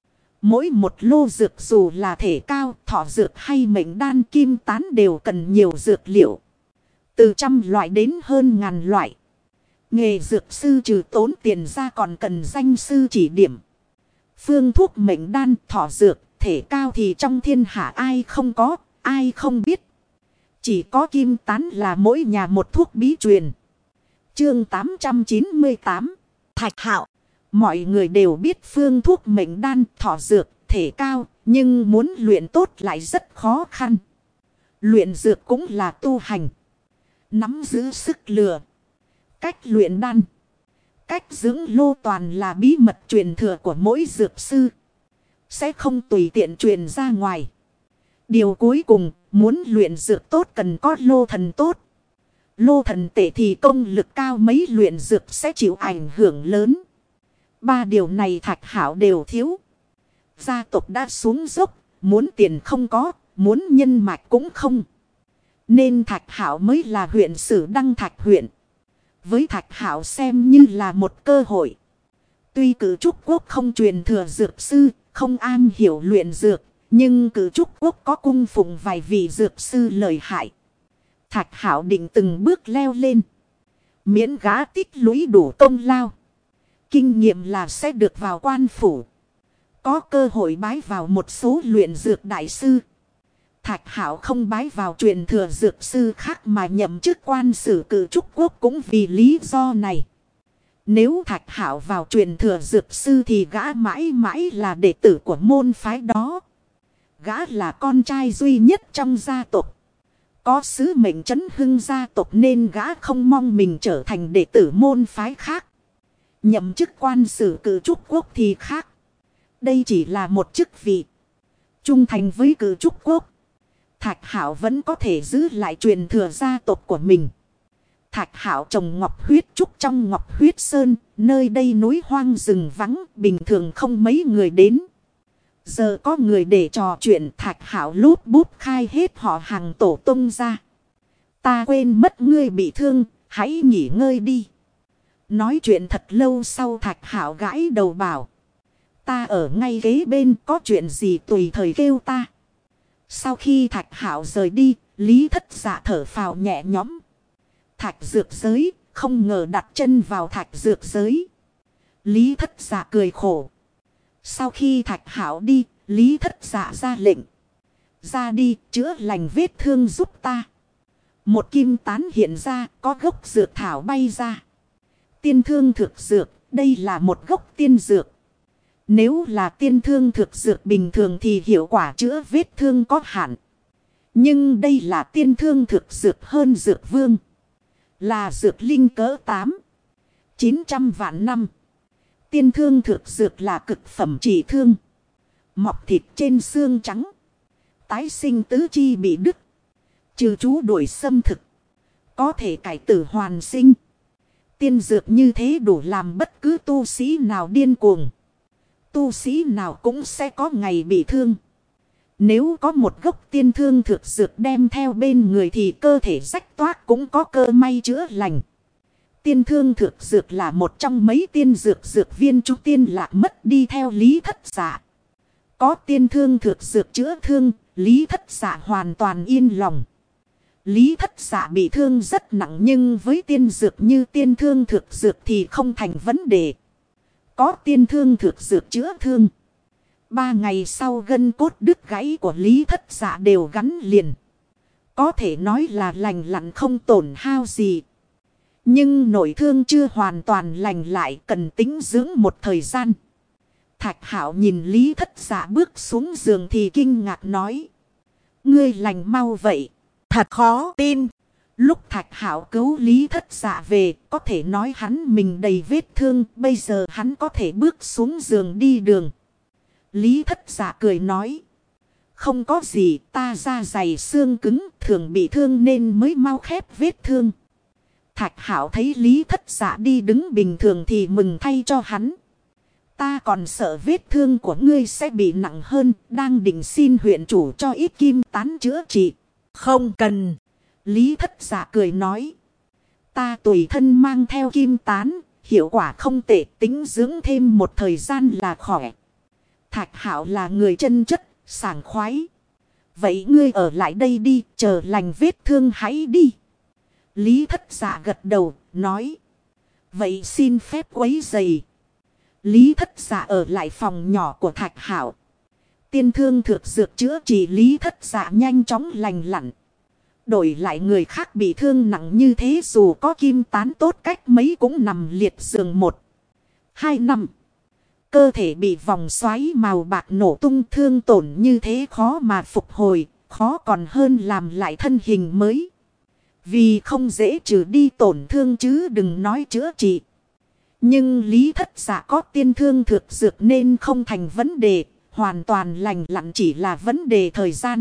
[SPEAKER 1] Mỗi một lô dược dù là thể cao, thọ dược hay mệnh đan kim tán đều cần nhiều dược liệu. Từ trăm loại đến hơn ngàn loại. Nghề dược sư trừ tốn tiền ra còn cần danh sư chỉ điểm. Phương thuốc mệnh đan, thọ dược, thể cao thì trong thiên hạ ai không có, ai không biết. Chỉ có kim tán là mỗi nhà một thuốc bí truyền. Chương 898 Thạch Hạo. Mọi người đều biết phương thuốc mệnh đan, thọ dược, thể cao, nhưng muốn luyện tốt lại rất khó khăn. Luyện dược cũng là tu hành. Nắm giữ sức lừa. Cách luyện đan, cách dưỡng lô toàn là bí mật truyền thừa của mỗi dược sư. Sẽ không tùy tiện truyền ra ngoài. Điều cuối cùng, muốn luyện dược tốt cần có lô thần tốt. Lô thần tệ thì công lực cao mấy luyện dược sẽ chịu ảnh hưởng lớn. Ba điều này Thạch Hảo đều thiếu. Gia tộc đã xuống dốc, muốn tiền không có, muốn nhân mạch cũng không. Nên Thạch Hảo mới là huyện sử Đăng Thạch huyện. Với Thạch Hảo xem như là một cơ hội. Tuy Cử Trúc Quốc không truyền thừa dược sư, không am hiểu luyện dược, nhưng Cử Trúc Quốc có cung phụng vài vị dược sư lợi hại. Thạch Hảo định từng bước leo lên. Miễn gã tích lũy đủ công lao. Kinh nghiệm là sẽ được vào quan phủ. Có cơ hội bái vào một số luyện dược đại sư. Thạch Hảo không bái vào truyền thừa dược sư khác mà nhậm chức quan sử Cử Trúc Quốc cũng vì lý do này. Nếu Thạch Hảo vào truyền thừa dược sư thì gã mãi mãi là đệ tử của môn phái đó. Gã là con trai duy nhất trong gia tộc. Có sứ mệnh trấn hưng gia tộc nên gã không mong mình trở thành đệ tử môn phái khác. Nhậm chức quan sử Cử Trúc Quốc thì khác. Đây chỉ là một chức vị. Trung thành với Cử Trúc Quốc, Thạch Hảo vẫn có thể giữ lại truyền thừa gia tộc của mình. Thạch Hảo trồng ngọc huyết trúc trong Ngọc Huyết Sơn, nơi đây núi hoang rừng vắng, bình thường không mấy người đến. Giờ có người để trò chuyện, Thạch Hảo lút bút khai hết họ hàng tổ tông ra. Ta quên mất ngươi bị thương, hãy nghỉ ngơi đi. Nói chuyện thật lâu sau Thạch Hảo gãi đầu bảo. Ta ở ngay kế bên, có chuyện gì tùy thời kêu ta. Sau khi Thạch Hảo rời đi, Lý Thất Dạ thở phào nhẹ nhõm. Thạch dược giới, không ngờ đặt chân vào thạch dược giới. Lý Thất Dạ cười khổ. Sau khi Thạch Hảo đi, Lý Thất Dạ ra lệnh. Ra đi, chữa lành vết thương giúp ta. Một kim tán hiện ra, có gốc dược thảo bay ra. Tiên thương thực dược, đây là một gốc tiên dược. Nếu là tiên thương thực dược bình thường thì hiệu quả chữa vết thương có hạn. Nhưng đây là tiên thương thực dược hơn dược vương. Là dược linh cỡ 800-900 vạn năm. Tiên thương thực dược là cực phẩm trị thương. Mọc thịt trên xương trắng. Tái sinh tứ chi bị đứt. Trừ chú đuổi xâm thực. Có thể cải tử hoàn sinh. Tiên dược như thế đủ làm bất cứ tu sĩ nào điên cuồng. Tu sĩ nào cũng sẽ có ngày bị thương. Nếu có một gốc tiên thương thực dược đem theo bên người thì cơ thể rách toác cũng có cơ may chữa lành. Tiên thương thực dược là một trong mấy tiên dược viên trung tiên lạc mất đi theo Lý Thất Dạ. Có tiên thương thực dược chữa thương, Lý Thất Dạ hoàn toàn yên lòng. Lý Thất Dạ bị thương rất nặng nhưng với tiên dược như tiên thương thực dược thì không thành vấn đề. Có tiên thương thực dược chữa thương. 3 ngày sau gân cốt đứt gãy của Lý Thất Dạ đều gắn liền. Có thể nói là lành lặn không tổn hao gì. Nhưng nội thương chưa hoàn toàn lành lại, cần tĩnh dưỡng một thời gian. Thạch Hảo nhìn Lý Thất Dạ bước xuống giường thì kinh ngạc nói. Ngươi lành mau vậy.
[SPEAKER 2] Thật khó tin.
[SPEAKER 1] Lúc Thạch Hảo cứu Lý Thất Dạ về, có thể nói hắn mình đầy vết thương, bây giờ hắn có thể bước xuống giường đi đường. Lý Thất Dạ cười nói. Không có gì, ta da dày xương cứng, thường bị thương nên mới mau khép vết thương. Thạch Hảo thấy Lý Thất Dạ đi đứng bình thường thì mừng thay cho hắn. Ta còn sợ vết thương của ngươi sẽ bị nặng hơn, đang định xin huyện chủ cho ít kim tán chữa trị.
[SPEAKER 2] Không cần.
[SPEAKER 1] Lý Thất Dạ cười nói. Ta tùy thân mang theo kim tán, hiệu quả không tệ, tính dưỡng thêm một thời gian là khỏe. Thạch Hảo là người chân chất, sảng khoái. Vậy ngươi ở lại đây đi, chờ lành vết thương hãy đi. Lý Thất Dạ gật đầu, nói. Vậy xin phép quấy rầy. Lý Thất Dạ ở lại phòng nhỏ của Thạch Hảo. Tiên thương thực dược chữa trị Lý Thất Dạ nhanh chóng lành lặn. Đổi lại người khác bị thương nặng như thế dù có kim tán tốt cách mấy cũng nằm liệt giường 1-2 năm. Cơ thể bị vòng xoáy màu bạc nổ tung, thương tổn như thế khó mà phục hồi, khó còn hơn làm lại thân hình mới. Vì không dễ trừ đi tổn thương chứ đừng nói chữa trị. Nhưng Lý Thất Dạ có tiên thương thực dược nên không thành vấn đề. Hoàn toàn lành lặn chỉ là vấn đề thời gian.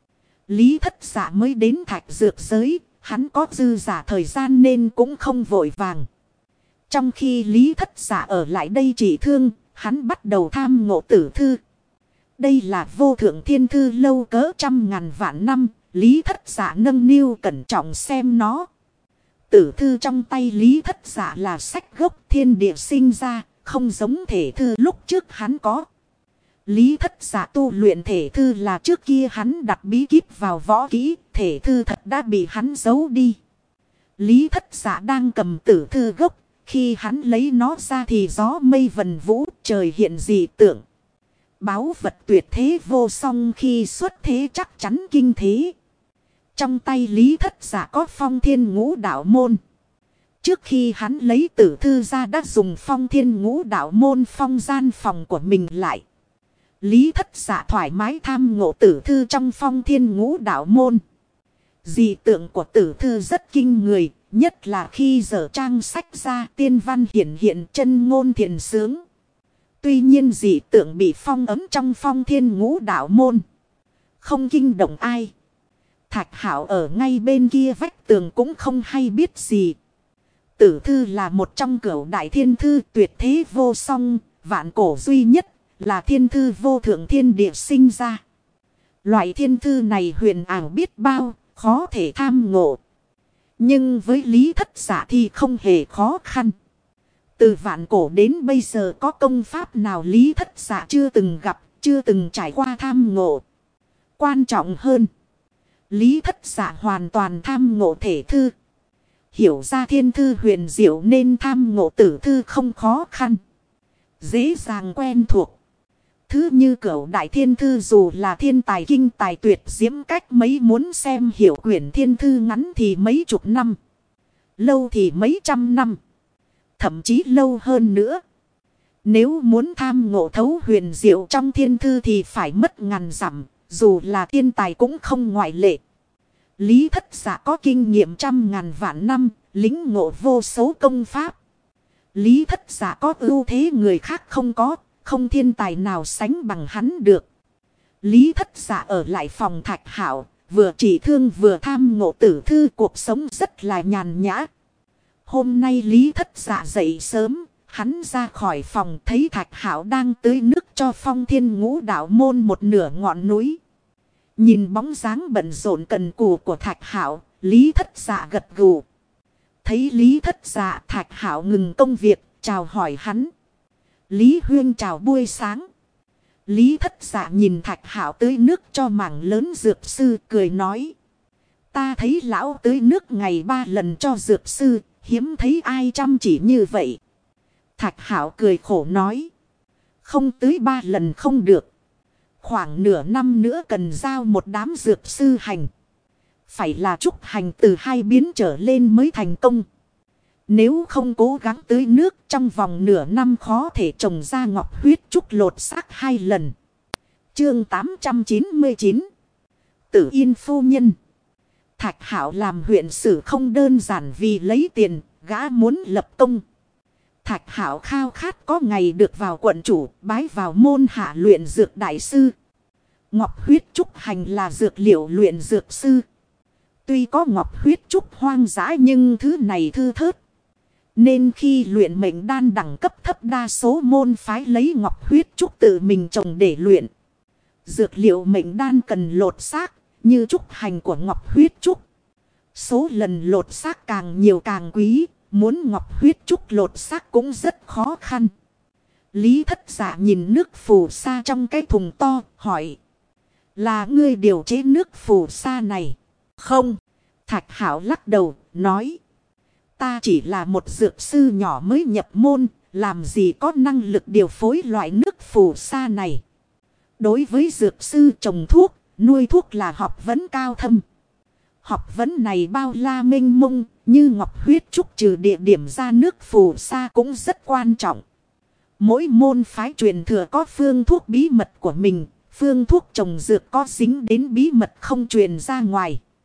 [SPEAKER 1] Lý Thất Dạ mới đến thạch dược giới. Hắn có dư giả thời gian nên cũng không vội vàng. Trong khi Lý Thất Dạ ở lại đây trị thương, hắn bắt đầu tham ngộ tử thư. Đây là vô thượng thiên thư lâu cỡ trăm ngàn vạn năm. Lý Thất Dạ nâng niu cẩn trọng xem nó. Tử thư trong tay Lý Thất Dạ là sách gốc thiên địa sinh ra, không giống thể thư lúc trước hắn có. Lý Thất Dạ tu luyện thể thư là trước kia hắn đặt bí kíp vào võ kỹ, thể thư thật đã bị hắn giấu đi. Lý Thất Dạ đang cầm tử thư gốc, khi hắn lấy nó ra thì gió mây vần vũ, trời hiện dị tượng. Báu vật tuyệt thế vô song khi xuất thế chắc chắn kinh thế. Trong tay Lý Thất Dạ có Phong Thiên Ngũ Đạo Môn. Trước khi hắn lấy tử thư ra đã dùng Phong Thiên Ngũ Đạo Môn phong gian phòng của mình lại. Lý Thất Dạ thoải mái tham ngộ tử thư trong Phong Thiên Ngũ Đạo Môn. Dị tượng của tử thư rất kinh người, nhất là khi dở trang sách ra tiên văn hiển hiện chân ngôn thiện sướng. Tuy nhiên dị tượng bị phong ấm trong Phong Thiên Ngũ Đạo Môn, không kinh động ai. Thạch Hạo ở ngay bên kia vách tường cũng không hay biết gì. Tử thư là một trong cửu đại thiên thư tuyệt thế vô song, vạn cổ duy nhất, là thiên thư vô thượng thiên địa sinh ra. Loại thiên thư này huyền ảo biết bao, khó thể tham ngộ. Nhưng với Lý Thất Dạ thì không hề khó khăn. Từ vạn cổ đến bây giờ có công pháp nào Lý Thất Dạ chưa từng gặp, chưa từng trải qua tham ngộ. Quan trọng hơn, Lý Thất Dạ hoàn toàn tham ngộ thể thư. Hiểu ra thiên thư huyền diệu nên tham ngộ tử thư không khó khăn. Dễ dàng quen thuộc. Thứ như cửu đại thiên thư dù là thiên tài kinh tài tuyệt diễm cách mấy muốn xem hiểu quyển thiên thư ngắn thì mấy chục năm. Lâu thì mấy trăm năm. Thậm chí lâu hơn nữa. Nếu muốn tham ngộ thấu huyền diệu trong thiên thư thì phải mất ngàn dặm. Dù là thiên tài cũng không ngoại lệ. Lý Thất Dạ có kinh nghiệm trăm ngàn vạn năm, lĩnh ngộ vô số công pháp. Lý Thất Dạ có ưu thế người khác không có, không thiên tài nào sánh bằng hắn được. Lý Thất Dạ ở lại phòng Thạch Hạo, vừa trị thương vừa tham ngộ tử thư, cuộc sống rất là nhàn nhã. Hôm nay Lý Thất Dạ dậy sớm, hắn ra khỏi phòng thấy Thạch Hạo đang tưới nước cho Phong Thiên Ngũ Đạo Môn một nửa ngọn núi. Nhìn bóng dáng bận rộn cần cù của Thạch Hạo, Lý Thất Dạ gật gù. Thấy Lý Thất Dạ, Thạch Hạo ngừng công việc, chào hỏi hắn. Lý huynh chào buổi sáng. Lý Thất Dạ nhìn Thạch Hạo tưới nước cho mảng lớn dược sư, cười nói: ta thấy lão tưới nước ngày 3 lần cho dược sư, hiếm thấy ai chăm chỉ như vậy. Thạch Hạo cười khổ nói: không tưới 3 lần không được. Khoảng nửa năm nữa cần giao một đám dược sư hành. Phải là trúc hành từ 2 biến trở lên mới thành công. Nếu không cố gắng tưới nước trong vòng nửa năm khó thể trồng ra ngọc huyết trúc lột xác 2 lần. Chương 899 Tử Yên phu nhân. Thạch Hạo làm huyện sử không đơn giản vì lấy tiền, gã muốn lập công. Thạch Hạo khao khát có ngày được vào quận chủ, bái vào môn hạ luyện dược đại sư. Ngọc huyết trúc hành là dược liệu luyện dược sư. Tuy có ngọc huyết trúc hoang dã nhưng thứ này thư thớt. Nên khi luyện mệnh đan đẳng cấp thấp đa số môn phái lấy ngọc huyết trúc tự mình trồng để luyện. Dược liệu mệnh đan cần lột xác như trúc hành của ngọc huyết trúc. Số lần lột xác càng nhiều càng quý. Muốn ngọc huyết trúc lột xác cũng rất khó khăn. Lý Thất Dạ nhìn nước phù sa trong cái thùng to, hỏi: là ngươi điều chế nước phù sa này? Không. Thạch Hạo lắc đầu, nói: ta chỉ là một dược sư nhỏ mới nhập môn, làm gì có năng lực điều phối loại nước phù sa này. Đối với dược sư trồng thuốc, nuôi thuốc là học vấn cao thâm. Học vấn này bao la mênh mông, như ngọc huyết trúc trừ địa điểm ra nước phù sa cũng rất quan trọng. Mỗi môn phái truyền thừa có phương thuốc bí mật của mình, phương thuốc trồng dược có dính đến bí mật không truyền ra ngoài.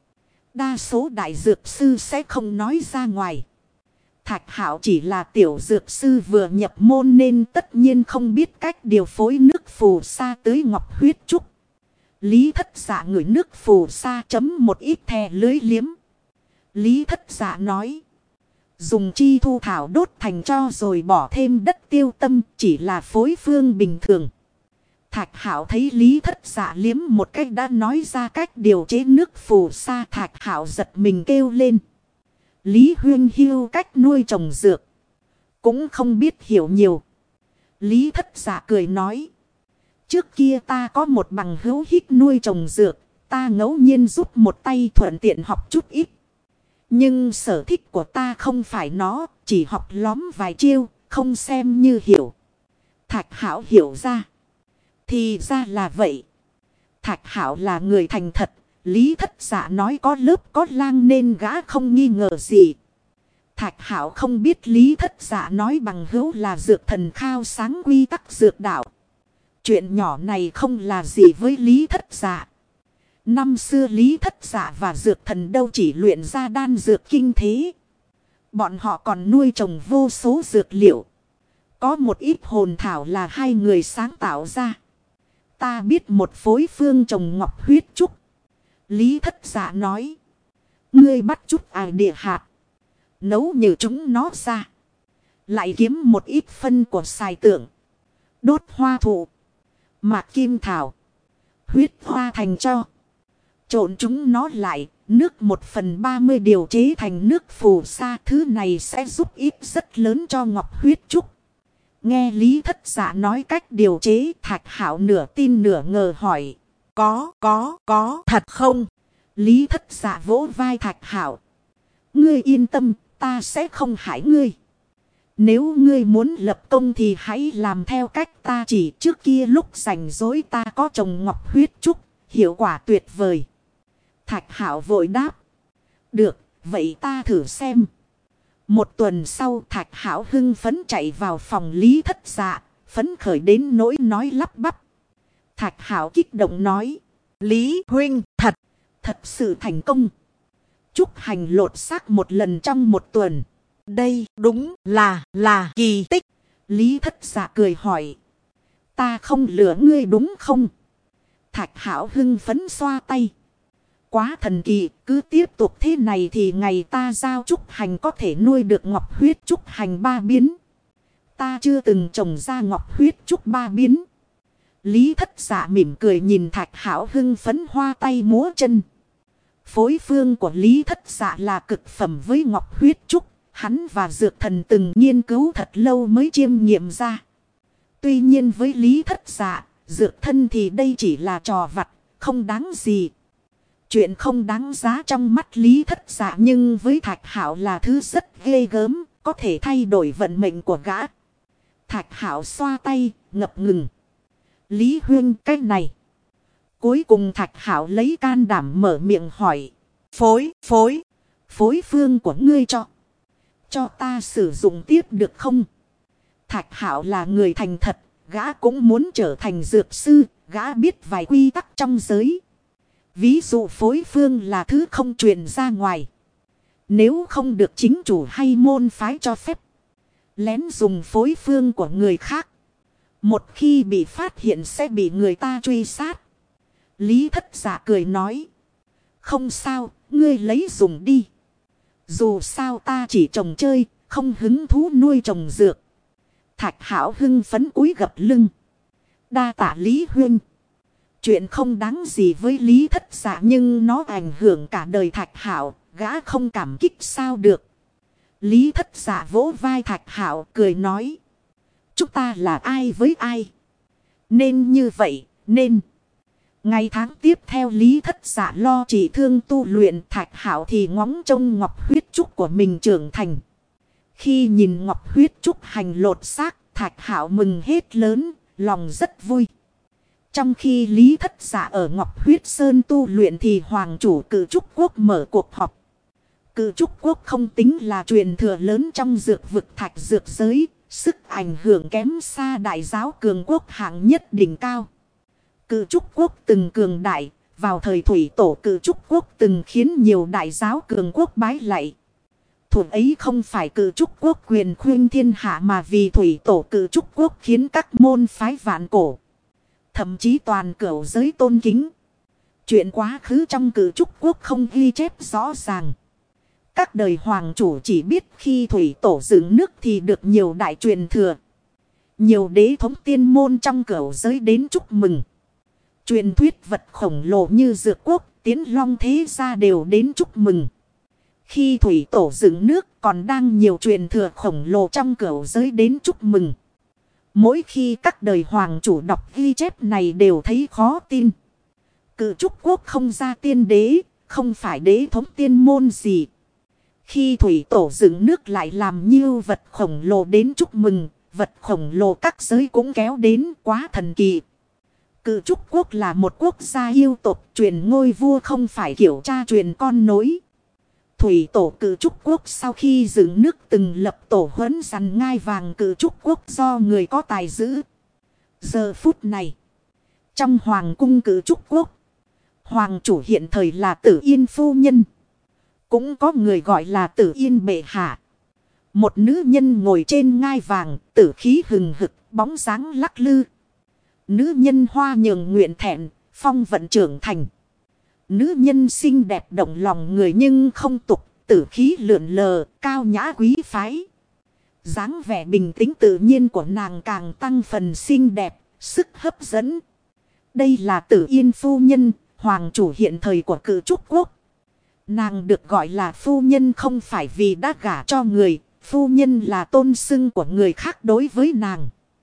[SPEAKER 1] Đa số đại dược sư sẽ không nói ra ngoài. Thạch Hạo chỉ là tiểu dược sư vừa nhập môn nên tất nhiên không biết cách điều phối nước phù sa tới ngọc huyết trúc. Lý Thất Dạ ngửi nước phù sa chấm một ít thè lưới liếm. Lý Thất Dạ nói. Dùng chi thu thảo đốt thành cho rồi bỏ thêm đất tiêu tâm chỉ là phối phương bình thường. Thạch Hạo thấy Lý Thất Dạ liếm một cách đã nói ra cách điều chế nước phù sa. Thạch Hạo giật mình kêu lên. Lý Huyên Hiu cách nuôi trồng dược. Cũng không biết hiểu nhiều. Lý Thất Dạ cười nói. Trước kia ta có một bằng hữu hít nuôi trồng dược. Ta ngẫu nhiên giúp một tay thuận tiện học chút ít. Nhưng sở thích của ta không phải nó. Chỉ học lóm vài chiêu. Không xem như hiểu. Thạch Hạo hiểu ra. Thì ra là vậy. Thạch Hạo là người thành thật. Lý Thất Dạ nói có lớp có lang nên gã không nghi ngờ gì. Thạch Hạo không biết Lý Thất Dạ nói bằng hữu là dược thần khao sáng quy tắc dược đạo. Chuyện nhỏ này không là gì với Lý Thất Dạ. Năm xưa Lý Thất Dạ và dược thần đâu chỉ luyện ra đan dược kinh thế. Bọn họ còn nuôi trồng vô số dược liệu. Có một ít hồn thảo là hai người sáng tạo ra. Ta biết một phối phương trồng ngọc huyết trúc. Lý Thất Dạ nói. Ngươi bắt chút địa hạt. Nấu như chúng nó ra. Lại kiếm một ít phân của xài tượng. Đốt hoa thụ. Mạc kim thảo. Huyết hoa thành cho. Trộn chúng nó lại. Nước 1/30 điều chế thành nước phù sa. Thứ này sẽ giúp ích rất lớn cho ngọc huyết trúc. Nghe Lý Thất Dạ nói cách điều chế. Thạch Hạo nửa tin nửa ngờ hỏi.
[SPEAKER 2] Có, thật không?
[SPEAKER 1] Lý Thất Dạ vỗ vai Thạch Hạo. Ngươi yên tâm, ta sẽ không hại ngươi. Nếu ngươi muốn lập công thì hãy làm theo cách ta chỉ. Trước kia lúc rảnh rỗi ta có trồng ngọc huyết trúc, hiệu quả tuyệt vời. Thạch Hạo vội đáp. Được, vậy ta thử xem. Một tuần sau Thạch Hạo hưng phấn chạy vào phòng Lý Thất Dạ, phấn khởi đến nỗi nói lắp bắp. Thạch Hạo kích động nói.
[SPEAKER 2] Lý huynh,
[SPEAKER 1] Thật sự thành công. Trúc hành lột xác một lần trong một tuần.
[SPEAKER 2] đây đúng là kỳ tích.
[SPEAKER 1] Lý Thất Dạ cười hỏi. Ta không lừa ngươi đúng không? Thạch Hạo hưng phấn xoa tay. Quá thần kỳ, cứ tiếp tục thế này thì ngày ta giao trúc hành có thể nuôi được ngọc huyết trúc hành 3 biến. Ta chưa từng trồng ra ngọc huyết trúc 3 biến. Lý Thất Dạ mỉm cười nhìn Thạch Hạo hưng phấn hoa tay múa chân. Phối phương của Lý Thất Dạ là cực phẩm với ngọc huyết trúc. Hắn và dược thần từng nghiên cứu thật lâu mới chiêm nghiệm ra. Tuy nhiên với Lý Thất Dạ, dược thân thì đây chỉ là trò vặt, không đáng gì. Chuyện không đáng giá trong mắt Lý Thất Dạ nhưng với Thạch Hạo là thứ rất ghê gớm, có thể thay đổi vận mệnh của gã. Thạch Hạo xoa tay, ngập ngừng. Lý huynh cái này. Cuối cùng Thạch Hạo lấy can đảm mở miệng hỏi. Phối phương của ngươi cho ta sử dụng tiếp được không? Thạch Hạo là người thành thật, gã cũng muốn trở thành dược sư, gã biết vài quy tắc trong giới. Ví dụ phối phương là thứ không truyền ra ngoài. Nếu không được chính chủ hay môn phái cho phép. Lén dùng phối phương của người khác. Một khi bị phát hiện sẽ bị người ta truy sát. Lý Thất Dạ cười nói. Không sao, ngươi lấy dùng đi. Dù sao ta chỉ trồng chơi, không hứng thú nuôi trồng dược. Thạch Hạo hưng phấn cúi gập lưng. Đa tạ Lý huynh. Chuyện không đáng gì với Lý Thất Dạ nhưng nó ảnh hưởng cả đời Thạch Hạo, gã không cảm kích sao được. Lý Thất Dạ vỗ vai Thạch Hạo cười nói. Chúng ta là ai với ai? Nên như vậy, nên. Ngày tháng tiếp theo Lý Thất Dạ lo trị thương tu luyện, Thạch Hạo thì ngóng trông ngọc huyết trúc của mình trưởng thành. Khi nhìn ngọc huyết trúc hành lột xác, Thạch Hạo mừng hết lớn, lòng rất vui. Trong khi Lý Thất Dạ ở Ngọc Huyết Sơn tu luyện thì Hoàng chủ Cự Trúc Quốc mở cuộc họp. Cự Trúc Quốc không tính là truyền thừa lớn trong dược vực thạch dược giới, sức ảnh hưởng kém xa đại giáo cường quốc hạng nhất đỉnh cao. Cự Trúc Quốc từng cường đại, Vào thời thủy tổ cử trúc quốc từng khiến nhiều đại giáo cường quốc bái lạy. Thủ ấy không phải cử trúc quốc quyền khuyên thiên hạ mà vì thủy tổ cử trúc quốc khiến các môn phái vạn cổ. Thậm chí toàn cửu giới tôn kính. Chuyện quá khứ trong cử trúc quốc không ghi chép rõ ràng. Các đời hoàng chủ chỉ biết khi thủy tổ dựng nước thì được nhiều đại truyền thừa. Nhiều đế thống tiên môn trong cửu giới đến chúc mừng. Truyền thuyết vật khổng lồ như dược quốc, tiến long thế gia đều đến chúc mừng. Khi thủy tổ dựng nước còn đang nhiều truyền thừa khổng lồ trong cửu giới đến chúc mừng. Mỗi khi các đời hoàng chủ đọc ghi chép này đều thấy khó tin. Cử trúc quốc không ra tiên đế, không phải đế thống tiên môn gì. Khi thủy tổ dựng nước lại làm như vật khổng lồ đến chúc mừng, vật khổng lồ các giới cũng kéo đến quá thần kỳ. Cử trúc quốc là một quốc gia yêu tộc, truyền ngôi vua không phải kiểu cha truyền con nối. Thủy tổ cử trúc quốc sau khi dựng nước từng lập tổ huấn dằn ngai vàng cử trúc quốc do người có tài giữ. Giờ phút này, trong hoàng cung cử trúc quốc, hoàng chủ hiện thời là Tử Yên phu nhân. Cũng có người gọi là Tử Yên bệ hạ. Một nữ nhân ngồi trên ngai vàng, tử khí hừng hực, bóng dáng lắc lư. Nữ nhân hoa nhường nguyện thẹn, phong vận trưởng thành. Nữ nhân xinh đẹp động lòng người nhưng không tục, tử khí lượn lờ, cao nhã quý phái. Dáng vẻ bình tĩnh tự nhiên của nàng càng tăng phần xinh đẹp, sức hấp dẫn. Đây là Tử Yên phu nhân, hoàng chủ hiện thời của cử trúc quốc. Nàng được gọi là phu nhân không phải vì đã gả cho người, phu nhân là tôn xưng của người khác đối với nàng.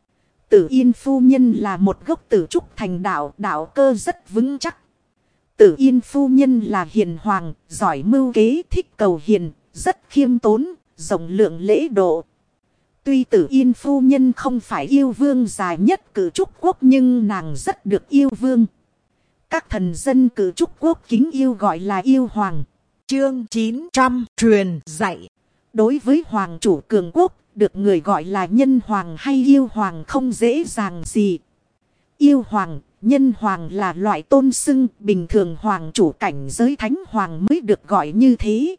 [SPEAKER 1] Tử Yên phu nhân là một gốc tử trúc thành đạo, đạo cơ rất vững chắc. Tử Yên phu nhân là hiền hoàng, giỏi mưu kế, thích cầu hiền, rất khiêm tốn, rộng lượng lễ độ. Tuy Tử Yên phu nhân không phải yêu vương dài nhất cử trúc quốc nhưng nàng rất được yêu vương. Các thần dân cử trúc quốc kính yêu gọi là yêu hoàng.
[SPEAKER 2] Chương 900 truyền dạy.
[SPEAKER 1] Đối với hoàng chủ cường quốc, được người gọi là nhân hoàng hay yêu hoàng không dễ dàng gì. Yêu hoàng, nhân hoàng là loại tôn xưng, bình thường hoàng chủ cảnh giới thánh hoàng mới được gọi như thế.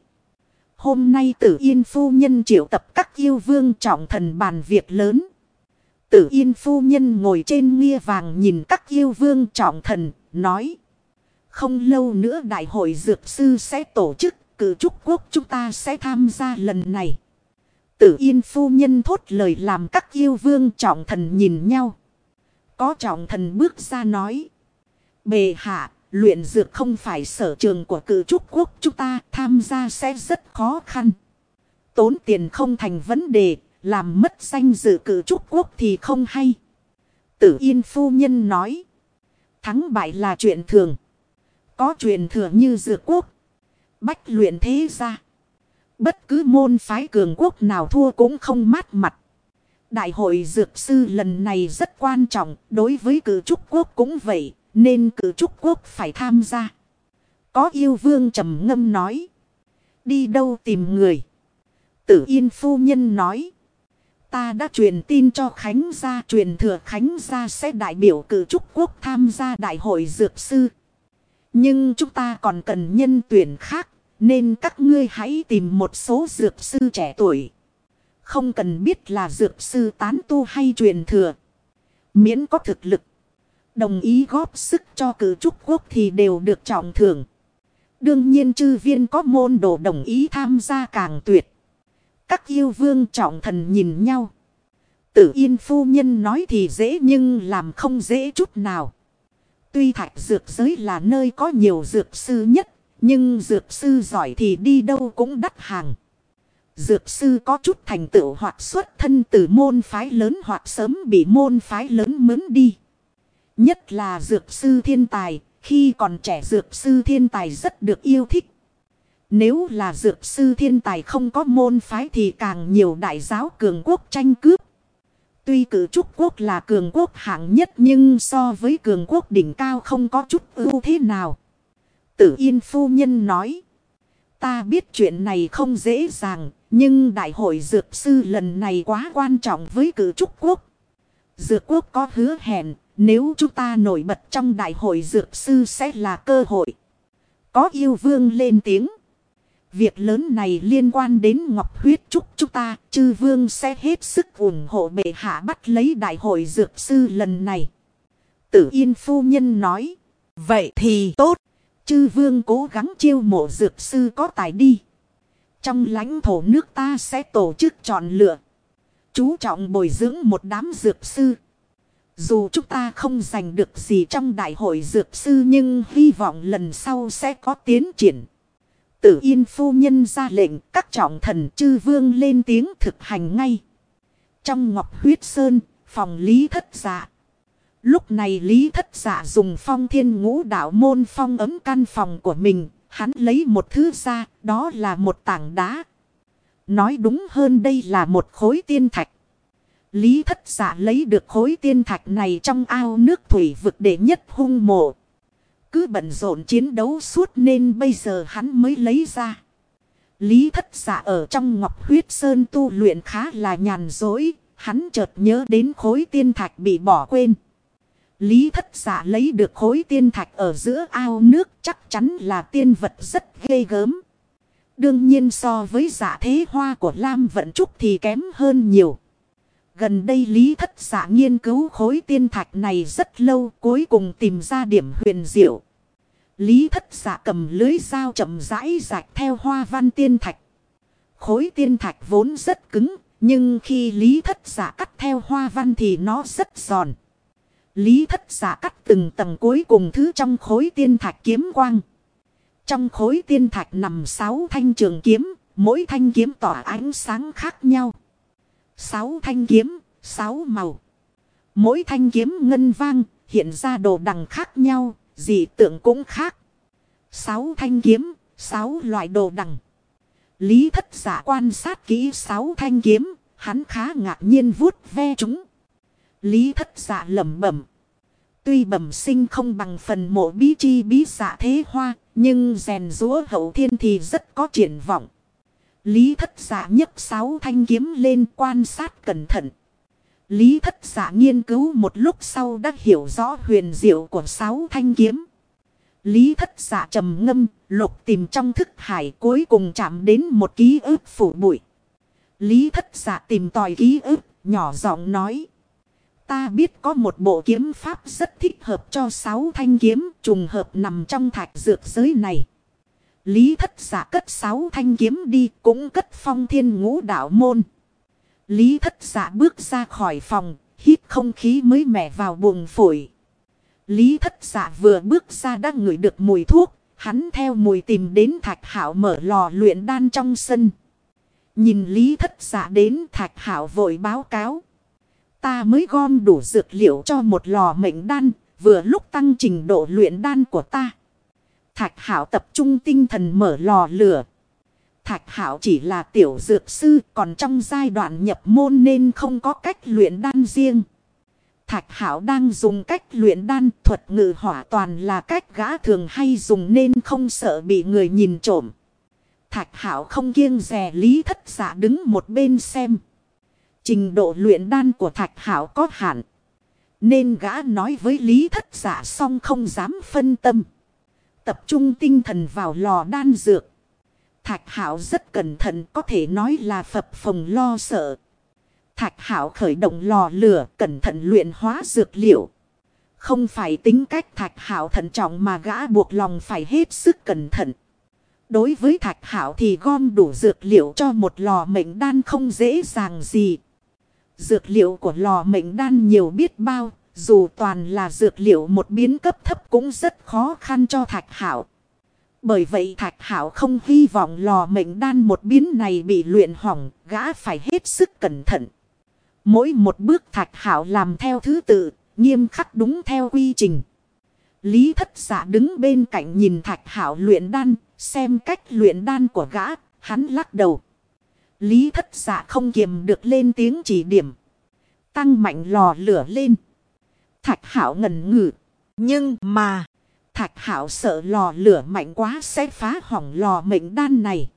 [SPEAKER 1] Hôm nay Tử Yên phu nhân triệu tập các yêu vương trọng thần bàn việc lớn. Tử Yên phu nhân ngồi trên ngia vàng nhìn các yêu vương trọng thần, nói. Không lâu nữa đại hội dược sư sẽ tổ chức, cử trúc quốc chúng ta sẽ tham gia lần này. Tử Yên phu nhân thốt lời làm các yêu vương trọng thần nhìn nhau. Có trọng thần bước ra nói. Bệ hạ, luyện dược không phải sở trường của cử trúc quốc chúng ta, tham gia sẽ rất khó khăn. Tốn tiền không thành vấn đề, làm mất danh dự cử trúc quốc thì không hay. Tử Yên phu nhân nói. Thắng bại là chuyện thường. Có truyền thừa như dược quốc, bách luyện thế gia. Bất cứ môn phái cường quốc nào thua cũng không mát mặt. Đại hội dược sư lần này rất quan trọng, đối với cử trúc quốc cũng vậy, nên cử trúc quốc phải tham gia. Có yêu vương trầm ngâm nói. Đi đâu tìm người? Tử Yên phu nhân nói. Ta đã truyền tin cho Khánh gia, truyền thừa Khánh gia sẽ đại biểu cử trúc quốc tham gia đại hội dược sư. Nhưng chúng ta còn cần nhân tuyển khác, nên các ngươi hãy tìm một số dược sư trẻ tuổi. Không cần biết là dược sư tán tu hay truyền thừa. Miễn có thực lực, đồng ý góp sức cho cử trúc quốc thì đều được trọng thưởng. Đương nhiên chư viên có môn đồ đồng ý tham gia càng tuyệt. Các yêu vương trọng thần nhìn nhau. Tử Yên phu nhân nói thì dễ nhưng làm không dễ chút nào. Tuy thạch dược giới là nơi có nhiều dược sư nhất, nhưng dược sư giỏi thì đi đâu cũng đắt hàng. Dược sư có chút thành tựu hoặc xuất thân từ môn phái lớn hoặc sớm bị môn phái lớn mướn đi. Nhất là dược sư thiên tài, khi còn trẻ dược sư thiên tài rất được yêu thích. Nếu là dược sư thiên tài không có môn phái thì càng nhiều đại giáo cường quốc tranh cướp. Tuy cử trúc quốc là cường quốc hạng nhất nhưng so với cường quốc đỉnh cao không có chút ưu thế nào. Tử Yên phu nhân nói. Ta biết chuyện này không dễ dàng, nhưng đại hội dược sư lần này quá quan trọng với cử trúc quốc. Dược quốc có hứa hẹn, Nếu chúng ta nổi bật trong đại hội dược sư sẽ là cơ hội. Có yêu vương lên tiếng. Việc lớn này liên quan đến Ngọc Huyết Trúc chúng ta, chư vương sẽ hết sức ủng hộ bệ hạ bắt lấy đại hội dược sư lần này. Tử Yên phu nhân nói.
[SPEAKER 2] Vậy thì tốt.
[SPEAKER 1] Chư vương cố gắng chiêu mộ dược sư có tài đi. Trong lãnh thổ nước ta sẽ tổ chức chọn lựa. Chú trọng bồi dưỡng một đám dược sư. Dù chúng ta không giành được gì trong đại hội dược sư nhưng hy vọng lần sau sẽ có tiến triển. Tử Yên phu nhân ra lệnh các trọng thần chư vương lên tiếng thực hành ngay. Trong Ngọc Huyết Sơn, phòng Lý Thất Dạ. Lúc này Lý Thất Dạ dùng phong thiên ngũ đạo môn phong ấm căn phòng của mình. Hắn lấy một thứ ra, đó là một tảng đá. Nói đúng hơn đây là một khối tiên thạch. Lý Thất Dạ lấy được khối tiên thạch này trong ao nước thủy vực đệ nhất hung mộ. Cứ bận rộn chiến đấu suốt nên bây giờ hắn mới lấy ra. Lý Thất Dạ ở trong Ngọc Huyết Sơn tu luyện khá là nhàn dối. Hắn chợt nhớ đến khối tiên thạch bị bỏ quên. Lý Thất Dạ lấy được khối tiên thạch ở giữa ao nước chắc chắn là tiên vật rất ghê gớm. Đương nhiên so với Dạ Thế Hoa của Lam Vận Trúc thì kém hơn nhiều. Gần đây Lý Thất Dạ nghiên cứu khối tiên thạch này rất lâu cuối cùng tìm ra điểm huyền diệu. Lý Thất Dạ cầm lưới dao chậm rãi rạch theo hoa văn tiên thạch. Khối tiên thạch vốn rất cứng nhưng khi Lý Thất Dạ cắt theo hoa văn thì nó rất giòn. Lý Thất Dạ cắt từng tầng cuối cùng thứ trong khối tiên thạch kiếm quang. Trong khối tiên thạch nằm 6 thanh trường kiếm, mỗi thanh kiếm tỏa ánh sáng khác nhau. 6 thanh kiếm, 6 màu. Mỗi thanh kiếm ngân vang, hiện ra đồ đằng khác nhau, dị tượng cũng khác. 6 thanh kiếm, 6 loại đồ đằng. Lý Thất Dạ quan sát kỹ 6 thanh kiếm, hắn khá ngạc nhiên vuốt ve chúng. Lý Thất Dạ lẩm bẩm. Tuy bẩm sinh không bằng phần mộ bí chi bí Dạ Thế Hoa, nhưng rèn rũa hậu thiên thì rất có triển vọng. Lý Thất Dạ nhấc 6 thanh kiếm lên quan sát cẩn thận. Lý Thất Dạ nghiên cứu một lúc sau đã hiểu rõ huyền diệu của 6 thanh kiếm. Lý Thất Dạ trầm ngâm, lục tìm trong thức hải cuối cùng chạm đến một ký ức phủ bụi. Lý Thất Dạ tìm tòi ký ức, nhỏ giọng nói. Ta biết có một bộ kiếm pháp rất thích hợp cho 6 thanh kiếm trùng hợp nằm trong thạch dược giới này. Lý Thất Dạ cất 6 thanh kiếm đi cũng cất phong thiên ngũ đạo môn. Lý Thất Dạ bước ra khỏi phòng, hít không khí mới mẻ vào buồng phổi. Lý Thất Dạ vừa bước ra đã ngửi được mùi thuốc, hắn theo mùi tìm đến Thạch Hạo mở lò luyện đan trong sân. Nhìn Lý Thất Dạ đến Thạch Hạo vội báo cáo. Ta mới gom đủ dược liệu cho một lò mệnh đan, vừa lúc tăng trình độ luyện đan của ta. Thạch Hạo tập trung tinh thần mở lò lửa. Thạch Hạo chỉ là tiểu dược sư, còn trong giai đoạn nhập môn nên không có cách luyện đan riêng. Thạch Hạo đang dùng cách luyện đan, thuật ngự hỏa toàn là cách gã thường hay dùng nên không sợ bị người nhìn trộm. Thạch Hạo không kiêng dè Lý Thất Dạ đứng một bên xem. Trình độ luyện đan của Thạch Hạo có hạn, nên gã nói với Lý Thất Dạ xong không dám phân tâm. Tập trung tinh thần vào lò đan dược. Thạch Hạo rất cẩn thận, có thể nói là phập phồng lo sợ. Thạch Hạo khởi động lò lửa, cẩn thận luyện hóa dược liệu. Không phải tính cách Thạch Hạo thận trọng mà gã buộc lòng phải hết sức cẩn thận. Đối với Thạch Hạo thì gom đủ dược liệu cho một lò mệnh đan không dễ dàng gì. Dược liệu của lò mệnh đan nhiều biết bao, dù toàn là dược liệu một biến cấp thấp cũng rất khó khăn cho Thạch Hạo. Bởi vậy Thạch Hạo không hy vọng lò mệnh đan một biến này bị luyện hỏng, gã phải hết sức cẩn thận. Mỗi một bước Thạch Hạo làm theo thứ tự, nghiêm khắc đúng theo quy trình. Lý Thất Dạ đứng bên cạnh nhìn Thạch Hạo luyện đan, xem cách luyện đan của gã, hắn lắc đầu. Lý Thất Dạ không kiềm được lên tiếng chỉ điểm. Tăng mạnh lò lửa lên. Thạch Hạo ngần ngừ. Nhưng mà Thạch Hạo sợ lò lửa mạnh quá sẽ phá hỏng lò mệnh đan này.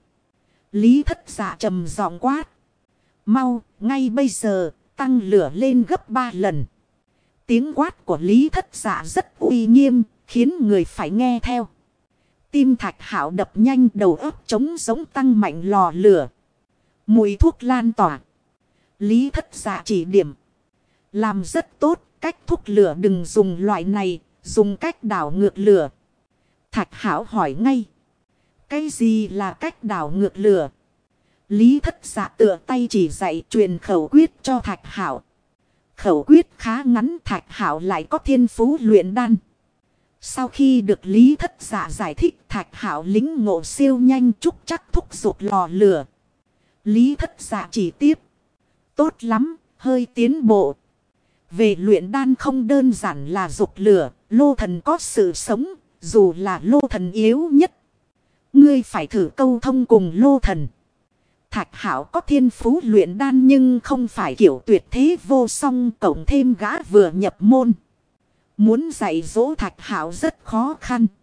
[SPEAKER 1] Lý Thất Dạ trầm giọng quát. Mau, ngay bây giờ, tăng lửa lên gấp 3 lần. Tiếng quát của Lý Thất Dạ rất uy nghiêm, khiến người phải nghe theo. Tim Thạch Hạo đập nhanh, đầu óc trống giống tăng mạnh lò lửa. Mùi thuốc lan tỏa. Lý Thất Dạ chỉ điểm. Làm rất tốt, cách thúc lửa đừng dùng loại này, dùng cách đảo ngược lửa. Thạch Hạo hỏi ngay. Cái gì là cách đảo ngược lửa? Lý Thất Dạ tựa tay chỉ dạy truyền khẩu quyết cho Thạch Hạo. Khẩu quyết khá ngắn, Thạch Hạo lại có thiên phú luyện đan. Sau khi được Lý Thất Dạ giải thích, Thạch Hạo lĩnh ngộ siêu nhanh, trúc chắc thúc giục lò lửa. Lý Thất Dạ chỉ tiếp. Tốt lắm, hơi tiến bộ. Về luyện đan không đơn giản là giục lửa, lô thần có sự sống, dù là lô thần yếu nhất. Ngươi phải thử câu thông cùng lô thần. Thạch Hạo có thiên phú luyện đan nhưng không phải kiểu tuyệt thế vô song, cộng thêm gã vừa nhập môn. Muốn dạy dỗ Thạch Hạo rất khó khăn.